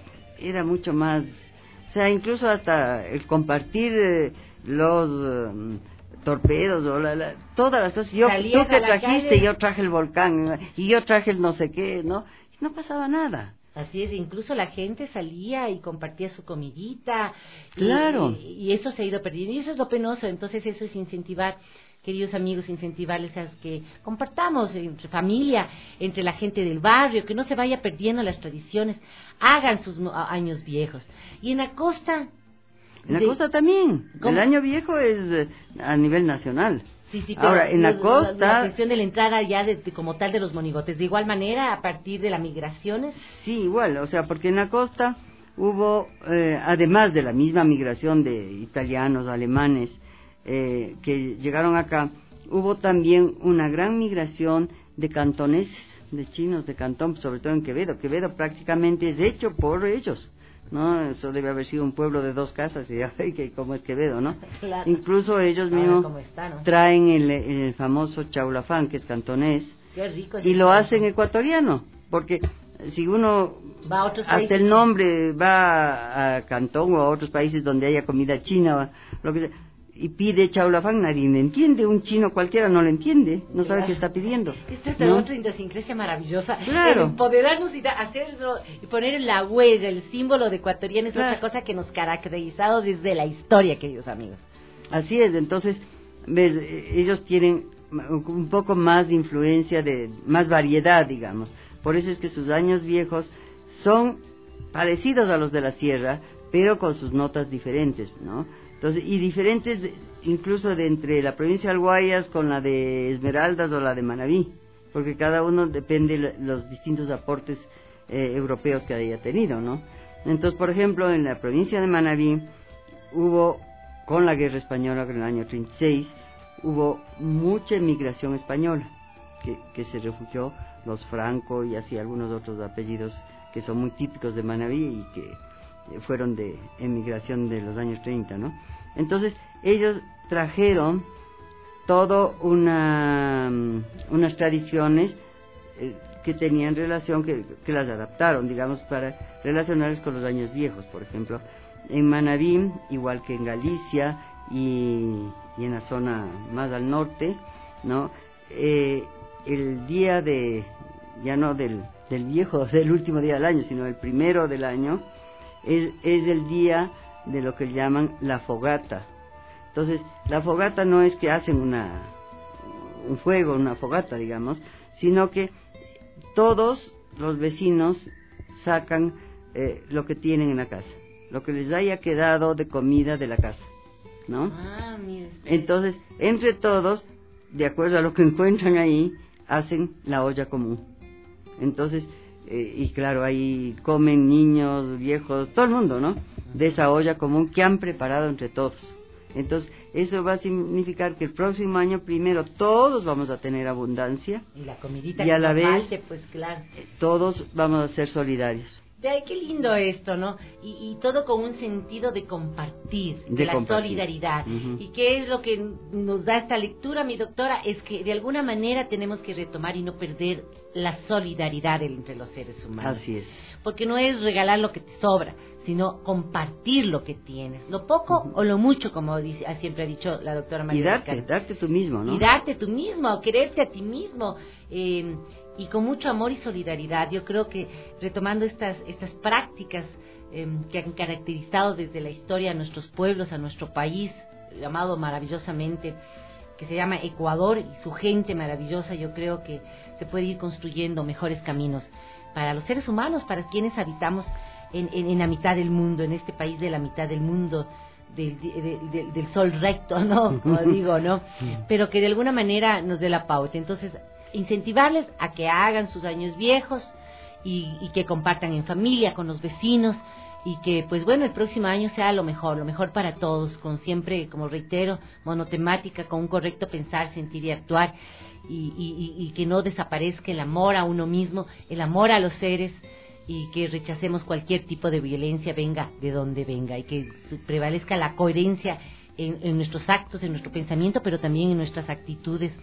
era mucho más, o sea, incluso hasta el compartir eh, los eh, torpedos o la, la- todas las cosas. Yo, Salías tú que a la trajiste, calle. yo traje el volcán y yo traje el no sé qué, ¿no? Y no pasaba nada. Así es, incluso la gente salía y compartía su comidita. y- Claro. Y, y eso se ha ido perdiendo. Y eso es lo penoso. Entonces, eso es incentivar, queridos amigos, incentivarles a que compartamos entre familia, entre la gente del barrio, que no se vaya perdiendo las tradiciones. Hagan sus mo- a- años viejos. Y en la costa. En la de- costa también. ¿Cómo? El año viejo es eh, a nivel nacional. Sí, sí, pero ahora, en la lo- costa... La, la cuestión de la entrada ya de, de- como tal de los monigotes, de igual manera, a partir de las migraciones. Sí, igual, o sea, porque en la costa hubo, eh, además de la misma migración de italianos, alemanes, eh, que llegaron acá, hubo también una gran migración de cantoneses, de chinos de Cantón, sobre todo en Quevedo. Quevedo prácticamente es hecho por ellos, ¿no? Eso debe haber sido un pueblo de dos casas, y ay, que como es Quevedo, ¿no? Claro. Incluso ellos Ahora mismos cómo está, ¿no? traen el, el famoso chaulafán, que es cantonés, Qué rico es y ese lo plato. hacen ecuatoriano, porque si uno Va a otros hasta países. el nombre va a Cantón o a otros países donde haya comida china o lo que sea, y pide chaulafán, nadie le entiende, un chino cualquiera no le entiende, no sabe Claro. qué está pidiendo. Esta es ¿no? otra idiosincrasia maravillosa. Claro. El empoderarnos y da- hacerlo y poner la huella, el símbolo de ecuatoriano es Claro. otra cosa que nos caracterizado desde la historia, queridos amigos. Así es, entonces, ves, eh, ellos tienen un poco más de influencia, de más variedad, digamos. Por eso es que sus años viejos son parecidos a los de la sierra, pero con sus notas diferentes, ¿no? Entonces, y diferentes de- incluso de entre la provincia de Guayas con la de Esmeraldas o la de Manabí, porque cada uno depende de los distintos aportes eh, europeos que haya tenido, ¿no? Entonces, por ejemplo, en la provincia de Manabí hubo, con la guerra española, en el año treinta y seis, hubo mucha emigración española, que, que se refugió, los Franco y así algunos otros apellidos que son muy típicos de Manabí y que eh, fueron de emigración de los años treinta, ¿no? Entonces, ellos trajeron todo una, mm, unas tradiciones eh, que tenían relación, que, que las adaptaron, digamos, para relacionarlas con los años viejos. Por ejemplo, en Manabí, igual que en Galicia y, y en la zona más al norte, ¿no? Eh, el día de, ya no del, del viejo, del último día del año, sino el primero del año, es, es el día de lo que llaman la fogata. Entonces, la fogata no es que hacen una un fuego, una fogata, digamos, sino que todos los vecinos sacan eh, lo que tienen en la casa, lo que les haya quedado de comida de la casa, ¿no? Ah, mire usted. Entonces, entre todos, de acuerdo a lo que encuentran ahí, hacen la olla común. Entonces, eh, y claro, ahí comen niños, viejos, todo el mundo, ¿no? De esa olla común que han preparado entre todos. Entonces, eso va a significar que el próximo año, primero, todos vamos a tener abundancia. Y la comidita Y que a la no vez, falte, pues claro. todos vamos a ser solidarios. De ahí, qué lindo esto, ¿no? Y, y todo con un sentido de compartir, de, De la compartir. solidaridad. Ujú. ¿Y qué es lo que nos da esta lectura, mi doctora? Es que de alguna manera tenemos que retomar y no perder la solidaridad entre los seres humanos. Así es. Porque no es regalar lo que te sobra, sino compartir lo que tienes, lo poco uh-huh. o lo mucho, como dice, siempre ha dicho la doctora María. Y darte, Ricardo. darte tú mismo, ¿no? Y darte tú mismo, quererte a ti mismo, eh, y con mucho amor y solidaridad. Yo creo que retomando estas, estas prácticas eh, que han caracterizado desde la historia a nuestros pueblos, a nuestro país, llamado maravillosamente, que se llama Ecuador, y su gente maravillosa, yo creo que se puede ir construyendo mejores caminos para los seres humanos, para quienes habitamos en, en, en la mitad del mundo, en este país de la mitad del mundo, del, de, de, del sol recto, ¿no? Como digo, ¿no? Pero que de alguna manera nos dé la pauta. Entonces, incentivarles a que hagan sus años viejos y, y que compartan en familia, con los vecinos, y que, pues bueno, el próximo año sea lo mejor, lo mejor para todos, con siempre, como reitero, monotemática, con un correcto pensar, sentir y actuar, y, y, y que no desaparezca el amor a uno mismo, el amor a los seres, y que rechacemos cualquier tipo de violencia, venga de donde venga, y que prevalezca la coherencia en, en nuestros actos, en nuestro pensamiento, pero también en nuestras actitudes,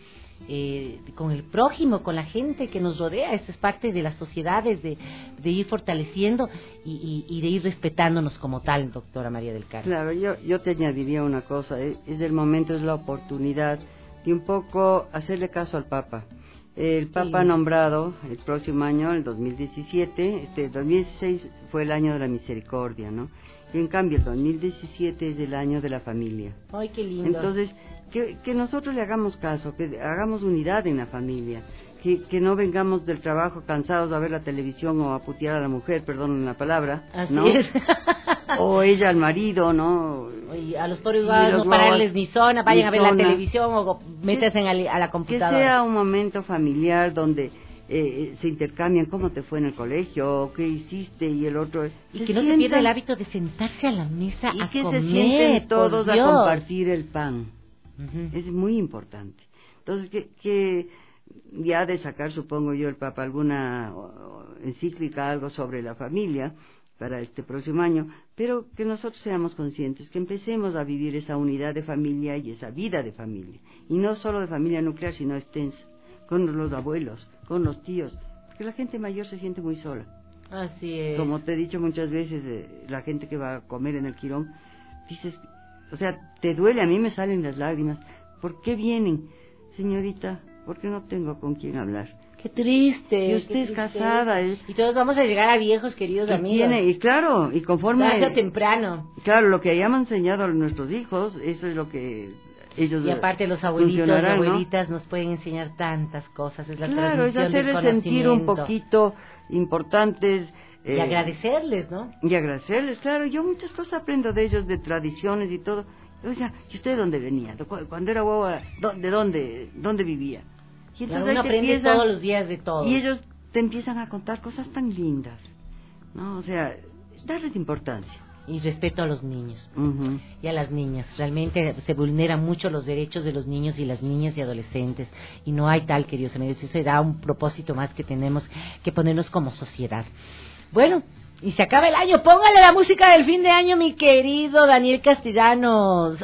eh, con el prójimo, con la gente que nos rodea. Esto es parte de las sociedades, de, de ir fortaleciendo y, y, y de ir respetándonos como tal, doctora María del Carmen. Claro, yo, yo te añadiría una cosa, es, es el momento, es la oportunidad de un poco hacerle caso al Papa. El Papa Sí. nombrado el próximo año, el dos mil diecisiete, este dos mil dieciséis fue el año de la misericordia, ¿no? Y en cambio el dos mil diecisiete es el año de la familia. Ay, qué lindo. Entonces, que, que nosotros le hagamos caso, que hagamos unidad en la familia, que, que no vengamos del trabajo cansados a ver la televisión o a putear a la mujer, perdón la palabra, Así ¿no? es. O ella al marido, ¿no? y a los pobres guaguas no pararles ni zona, vayan a ver la televisión o métanse a la computadora. Que sea un momento familiar donde eh, se intercambian cómo te fue en el colegio, qué hiciste y el otro. Y que no se pierda el hábito de sentarse a la mesa y a que comer, se sienten todos por a Dios. compartir el pan. Uh-huh. Es muy importante. Entonces, que, que ya de sacar, supongo yo, el Papa alguna encíclica, algo sobre la familia para este próximo año, pero que nosotros seamos conscientes, que empecemos a vivir esa unidad de familia y esa vida de familia, y no solo de familia nuclear, sino extensa, con los abuelos, con los tíos, porque la gente mayor se siente muy sola. Así es. Como te he dicho muchas veces, eh, la gente que va a comer en el Quirón, dices, o sea, te duele, a mí me salen las lágrimas. ¿Por qué vienen? Señorita, porque no tengo con quién hablar. Qué triste. Y usted es casada. ¿eh? Y todos vamos a llegar a viejos, queridos y amigos. Tiene, y claro, y conforme... Tarde o temprano. Claro, lo que hayamos enseñado a nuestros hijos, eso es lo que ellos Y aparte los abuelitos y abuelitas, ¿no?, nos pueden enseñar tantas cosas. Es la claro, es hacerles sentir un poquito importantes. Eh, y agradecerles, ¿no? Y agradecerles, claro. Yo muchas cosas aprendo de ellos, de tradiciones y todo. Oiga, ¿y usted de dónde venía? Cuando era guagua, ¿de dónde, dónde vivía? Y entonces uno aprende empiezan, todos los días de todo. Y ellos te empiezan a contar cosas tan lindas, ¿no? O sea, darles importancia. Y respeto a los niños uh-huh. y a las niñas. Realmente se vulneran mucho los derechos de los niños y las niñas y adolescentes. Y no hay tal, queridos amigos. Eso será un propósito más que tenemos que ponernos como sociedad. Bueno, y se acaba el año. Póngale la música del fin de año, mi querido Daniel Castellanos.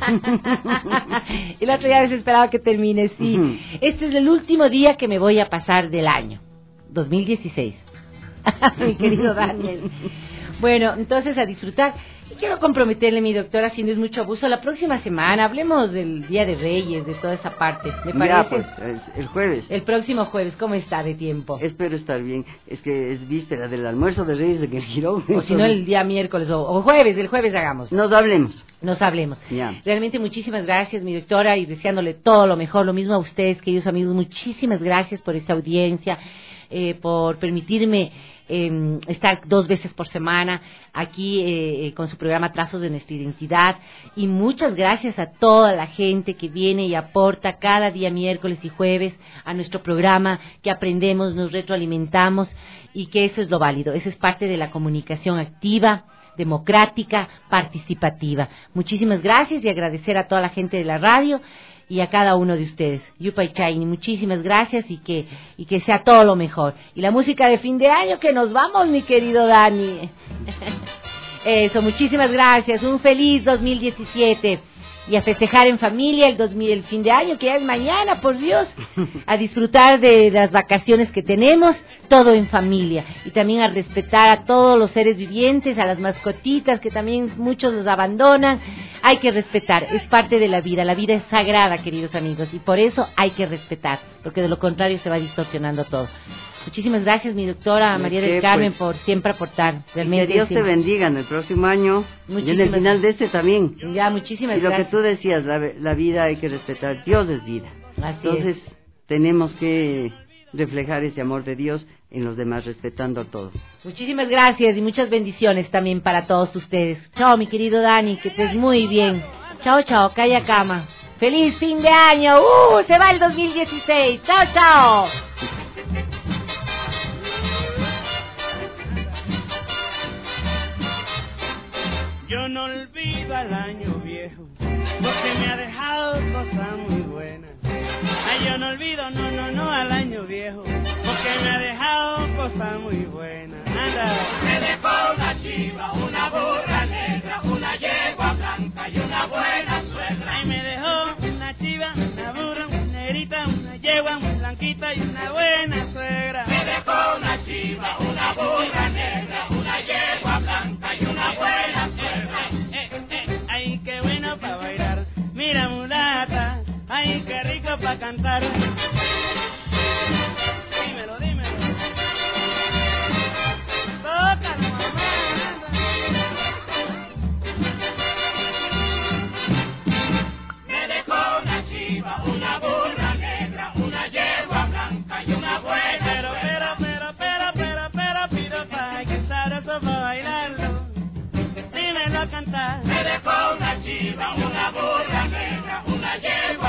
El otro día desesperaba que termine, sí. Uh-huh. Este es el último día que me voy a pasar del año, dos mil dieciséis. Mi querido Daniel. Bueno, entonces a disfrutar. Y quiero comprometerle, mi doctora, si no es mucho abuso, la próxima semana hablemos del Día de Reyes, de toda esa parte. ¿Me parece? Ya, pues, el jueves. El próximo jueves, ¿cómo está de tiempo? Espero estar bien. Es que es víspera del almuerzo de Reyes de que el Girón. O si no, el día miércoles o, o jueves, el jueves hagamos. Nos hablemos. Nos hablemos. Ya. Realmente muchísimas gracias, mi doctora, y deseándole todo lo mejor. Lo mismo a ustedes, queridos amigos. Muchísimas gracias por esta audiencia, eh, por permitirme Eh, estar dos veces por semana aquí eh, con su programa Trazos de Nuestra Identidad, y muchas gracias a toda la gente que viene y aporta cada día miércoles y jueves a nuestro programa, que aprendemos, nos retroalimentamos, y que eso es lo válido. Eso es parte de la comunicación activa, democrática, participativa. Muchísimas gracias, y agradecer a toda la gente de la radio y a cada uno de ustedes. Yupay Chayni, muchísimas gracias, y que y que sea todo lo mejor. Y la música de fin de año, que nos vamos, mi querido Dani. Eso, muchísimas gracias. Un feliz dos mil diecisiete. Y a festejar en familia el, dos mil, el fin de año, que ya es mañana, por Dios. A disfrutar de las vacaciones que tenemos, todo en familia. Y también a respetar a todos los seres vivientes, a las mascotitas, que también muchos los abandonan. Hay que respetar, es parte de la vida. La vida es sagrada, queridos amigos, y por eso hay que respetar, porque de lo contrario se va distorsionando todo. Muchísimas gracias, mi doctora María del Carmen, pues, por siempre aportar. Realmente, que Dios sí. te bendiga en el próximo año, y en el final de este también. Ya, muchísimas gracias. Y lo gracias. que tú decías, la, la vida hay que respetar. Dios es vida. Así Entonces, es. tenemos que reflejar ese amor de Dios en los demás, respetando todo. Muchísimas gracias y muchas bendiciones también para todos ustedes. Chao, mi querido Dani, que estés muy bien. Chao, chao, calla cama. ¡Feliz fin de año! ¡Uh! Se va el dos mil dieciséis. ¡Chao, chao! Yo no olvido al año viejo, porque me ha dejado cosas muy buenas. Ay, yo no olvido, no, no, no, al año viejo, porque me ha dejado cosas muy buenas. Anda. Me dejó una chiva, una burra negra, una yegua blanca y una buena suegra. Ay, me dejó una chiva, una burra, una negrita, una yegua, una blanquita y una buena suegra. Me dejó una chiva, una burra negra, una yegua blanca y una buena suegra. Eh, eh, ay, qué bueno para bailar, mira mulata, ay, qué rico para cantar. Dímelo, dímelo. Tócalo, mamá. Me dejó una chiva, una burra negra, una yegua blanca y una buena pero, suegra. Pero, pero, pero, pero, pero, pido pa' que sabroso para bailarlo. Dímelo a cantar. Me dejó una chiva, una burra negra, una yegua